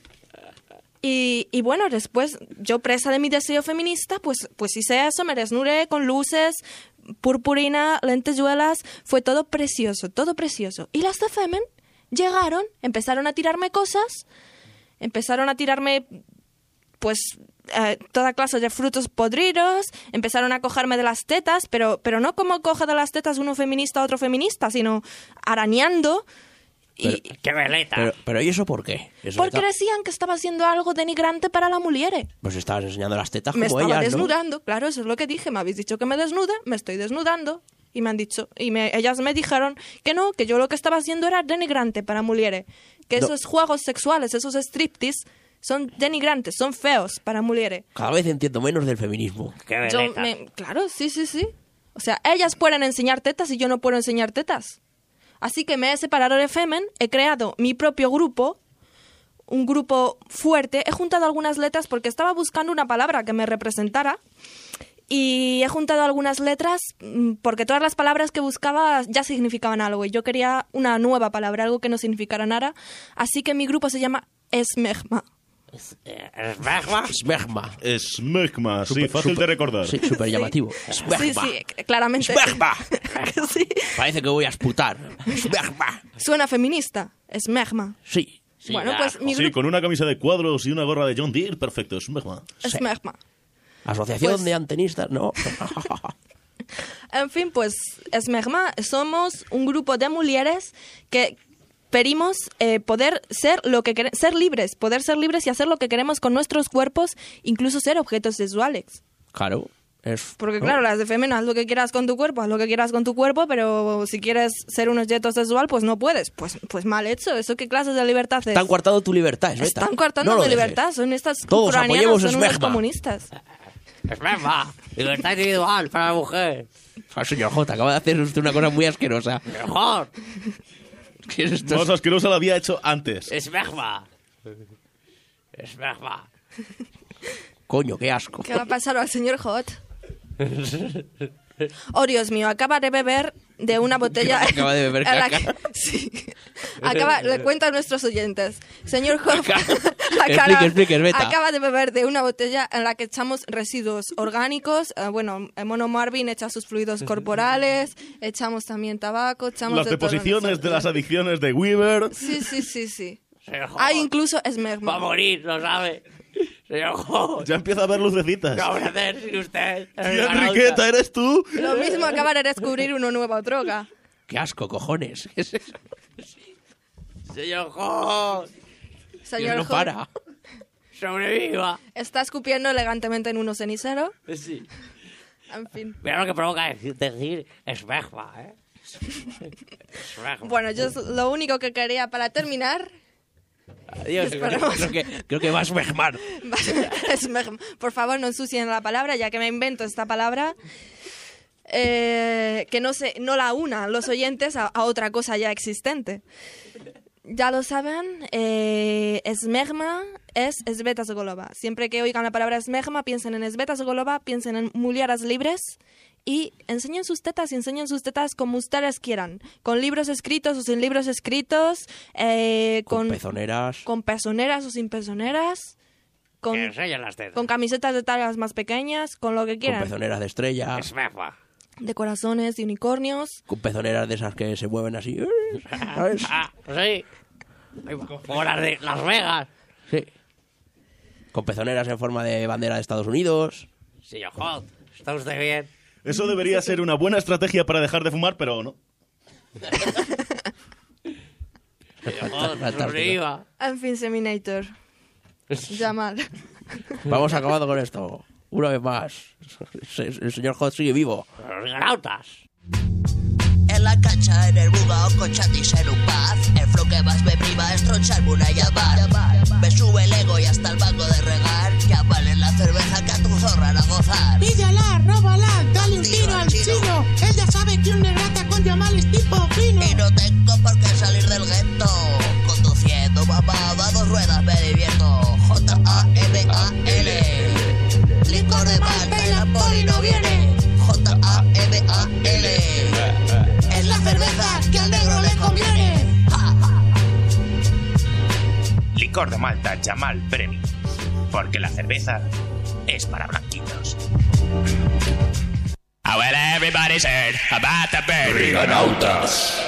Speaker 7: Y bueno, después, yo presa de mi deseo feminista, pues hice eso, me desnudé con luces, purpurina, lentejuelas, fue todo precioso, todo precioso. Y las de Femen llegaron, empezaron a tirarme cosas, empezaron a tirarme, pues, toda clase de frutos podridos, empezaron a cogerme de las tetas, pero no como coge de las tetas uno feminista a otro feminista, sino arañando.
Speaker 3: ¡Qué veleta!
Speaker 11: Pero ¿y eso por qué?
Speaker 7: Porque decían que estaba haciendo algo denigrante para la mujer.
Speaker 11: Pues estabas enseñando las tetas como
Speaker 7: me
Speaker 11: ellas,
Speaker 7: estaba desnudando, claro, eso es lo que dije. Me habéis dicho que me desnude, me estoy desnudando. Y me han dicho, ellas me dijeron que no, que yo lo que estaba haciendo era denigrante para mujeres. Que esos juegos sexuales, esos striptease, son denigrantes, son feos para mujeres.
Speaker 11: Cada vez entiendo menos del feminismo.
Speaker 3: ¡Qué veleta!
Speaker 7: Claro, sí. O sea, ellas pueden enseñar tetas y yo no puedo enseñar tetas. Así que me he separado de Femen, he creado mi propio grupo, un grupo fuerte, he juntado algunas letras porque estaba buscando una palabra que me representara Y he juntado algunas letras porque todas las palabras que buscaba ya significaban algo y yo quería una nueva palabra, algo que no significara nada. Así que mi grupo se llama Smegma.
Speaker 2: Smegma, sí, fácil de recordar.
Speaker 11: Sí, súper llamativo.
Speaker 7: Smegma. Sí, claramente.
Speaker 11: Smegma.
Speaker 7: Sí.
Speaker 11: Parece que voy a esputar. Smegma.
Speaker 7: Suena feminista. Smegma.
Speaker 11: Sí.
Speaker 7: Bueno, pues mi
Speaker 2: Sí,
Speaker 7: grupo...
Speaker 2: con una camisa de cuadros y una gorra de John Deere, perfecto, Smegma.
Speaker 7: Smegma.
Speaker 11: Asociación
Speaker 7: Pues-
Speaker 11: de antenistas, no.
Speaker 7: En fin, pues Smegma somos un grupo de mujeres que pedimos poder ser lo que ser libres, poder ser libres y hacer lo que queremos con nuestros cuerpos, incluso ser objetos sexuales.
Speaker 11: Claro.
Speaker 7: Porque claro, las de femena, haz lo que quieras con tu cuerpo, haz lo que quieras con tu cuerpo, pero si quieres ser un objeto sexual, pues no puedes. Pues mal hecho, ¿eso qué clases de libertad es?
Speaker 11: Están coartando tu libertad, es
Speaker 7: Están coartando
Speaker 11: no
Speaker 7: tu libertad, son estas
Speaker 11: Todos
Speaker 7: ucranianas,
Speaker 11: apoyemos
Speaker 7: son unos
Speaker 11: Smegma.
Speaker 7: comunistas.
Speaker 3: Smegma, libertad individual para la mujer.
Speaker 11: Señor J, acaba de hacer usted una cosa muy asquerosa.
Speaker 3: Mejor.
Speaker 11: ¿Qué es esto?
Speaker 2: Más asquerosa la había hecho antes.
Speaker 3: Smegma. Smegma.
Speaker 11: Coño, qué asco.
Speaker 7: ¿Qué va a pasar al señor Hot? Oh, Dios mío, acaba de beber de una botella...
Speaker 11: Acaba de beber
Speaker 7: en la
Speaker 11: caca.
Speaker 7: que- sí. Le cuento a nuestros oyentes. Señor Hot
Speaker 11: Explique, Beta.
Speaker 7: acaba de beber de una botella en la que echamos residuos orgánicos. Bueno, Mono Marvin echa sus fluidos corporales, echamos también tabaco, echamos...
Speaker 2: Las
Speaker 7: de todo
Speaker 2: deposiciones de las adicciones de Weaver.
Speaker 7: Sí. Hay incluso Smegma.
Speaker 3: Va a morir, lo sabe. Señor Hot.
Speaker 2: Ya empieza a ver lucecitas.
Speaker 3: ¿Qué vamos a hacer sin usted?
Speaker 2: ¿Qué Enriqueta eres tú?
Speaker 7: Lo mismo acaba de descubrir una nueva droga.
Speaker 11: Qué asco, cojones. ¿Qué es eso?
Speaker 3: Señor Hot.
Speaker 7: Señor
Speaker 11: no
Speaker 7: Hot
Speaker 11: para.
Speaker 3: Sobreviva.
Speaker 7: está escupiendo elegantemente en un cenicero.
Speaker 3: Sí.
Speaker 7: En fin.
Speaker 3: Mira lo que provoca decir Smegma, ¿eh? Smegma.
Speaker 7: Bueno, yo lo único que quería para terminar...
Speaker 11: Adiós,
Speaker 7: Esperemos.
Speaker 11: creo que va a Smegmar.
Speaker 7: Por favor, no ensucien la palabra, ya que me invento esta palabra. Que no la unan los oyentes a otra cosa ya existente. Ya lo saben, Smegma es Sveta Sogolova. Siempre que oigan la palabra Smegma, piensen en Sveta Sogolova, piensen en mujeres libres y enseñen sus tetas como ustedes quieran. Con libros escritos o sin libros escritos.
Speaker 11: Con pezoneras.
Speaker 7: Con pezoneras o sin pezoneras.
Speaker 3: Que enseñen las tetas.
Speaker 7: Con camisetas de tallas más pequeñas, con lo que quieran.
Speaker 11: Con pezoneras de estrella.
Speaker 3: Smegma.
Speaker 7: De corazones, de unicornios.
Speaker 11: Con pezoneras de esas que se mueven así. ¿Sabes?
Speaker 3: Sí. Como las de Las Vegas.
Speaker 11: Sí. Con pezoneras en forma de bandera de Estados Unidos.
Speaker 3: Señor Hot, ¿está usted bien?
Speaker 2: Eso debería ser una buena estrategia para dejar de fumar, pero no.
Speaker 3: Señor Hot, sobreviva.
Speaker 7: En fin, Seminator. Jamal.
Speaker 11: Vamos acabando con esto. Una vez más. El señor Hot sigue vivo.
Speaker 3: Los ganautas.
Speaker 15: En la cancha, en el bugao, con chatis en un pub. El flow que más me priva es troncharme una llamada. Me sube el ego y hasta el banco de regar. Ya vale la cerveza que a tu zorra a gozar.
Speaker 4: Píllala, róbala, dale un tiro al chino. Él ya sabe que un negrata con Yamal es tipo fino.
Speaker 15: Y no tengo por qué salir del gueto. Conduciendo mamado a dos ruedas me divierto. J-A-M-A-L. Licor de Malta y la poli no viene. J-A-M-A-L. Es la cerveza que al negro le conviene.
Speaker 12: Licor de Malta Yamal Premium. Porque la cerveza es para blanquitos. Oh, well, everybody's heard about the bird.
Speaker 13: Briganautas.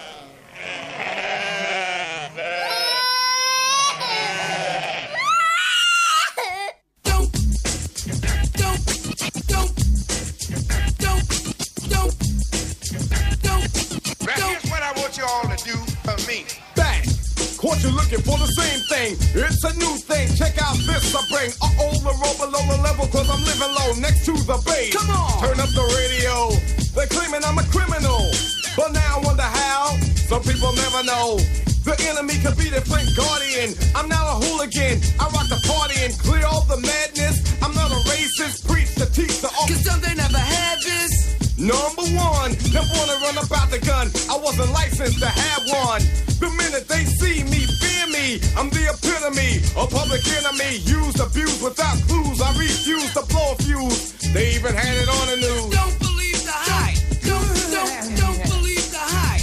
Speaker 22: Caught you looking for the same thing. It's a new thing. Check out this I bring. The roll below the level, cause I'm living low next to the base. Come on! Turn up the radio. They're claiming I'm a criminal. But now I wonder how. Some people never know. The enemy could be the Flint Guardian. I'm not a hooligan. I rock the party and clear all the madness. I'm not a racist. Preach to teach the all. Cause some they never had this. Number one, never wanna run about the gun. I wasn't licensed to have one. The minute they see me, fear me. I'm the epitome, a public enemy. Used, abused without clues. I refuse to blow a fuse. They even had it on the news.
Speaker 14: Don't believe the hype. Don't believe the hype.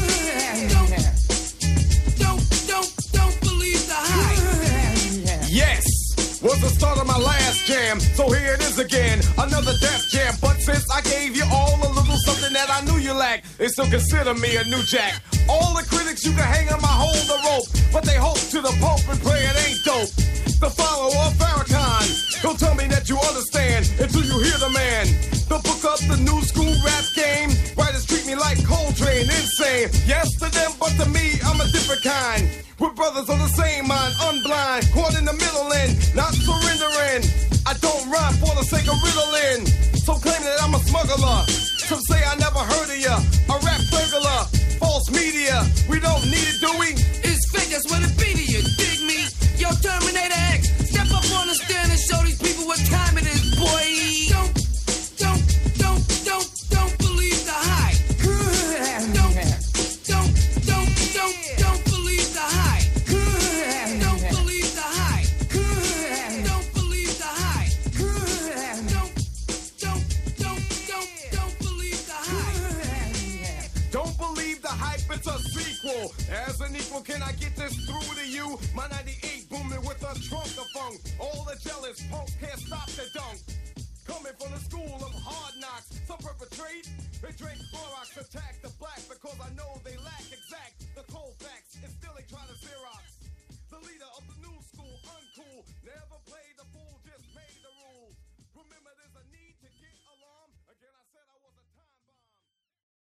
Speaker 14: Don't believe the hype.
Speaker 22: Yes, was the start of my last jam. So here it is again, another Def Jam. But since I gave you all a little something that I knew you lacked, they still consider me a new jack. All the critics you can hang on my hold the rope, but they hope to the Pope and pray it ain't dope. The follower of Farrakhan, don't tell me that you understand until you hear the man. The book up the new school rap game. Writers treat me like Coltrane, insane. Yes to them, but to me, I'm a different kind. We're brothers of the same mind, unblind, caught in the middle and not surrendering. I don't rhyme for the sake of riddling. So claim that I'm a smuggler. Some say I never heard of ya, a rap burglar. False media, we don't need it, do we?
Speaker 14: It's fake, that's what it be to you, dig me? Yo, Terminator X, step up on the stand and show these people what time it is, boy. Don't believe the hype. Don't believe the hype. Don't believe the hype. Don't believe the hype. Don't believe the hype.
Speaker 22: Don't believe the hype, it's a sequel. As an equal, can I get this through to you? My 98 booming with a trunk of funk. All the jealous punks can't stop the dunk. Coming from the school of hard knocks, some perpetrate. They drink Clorox, attack the black because I know they lack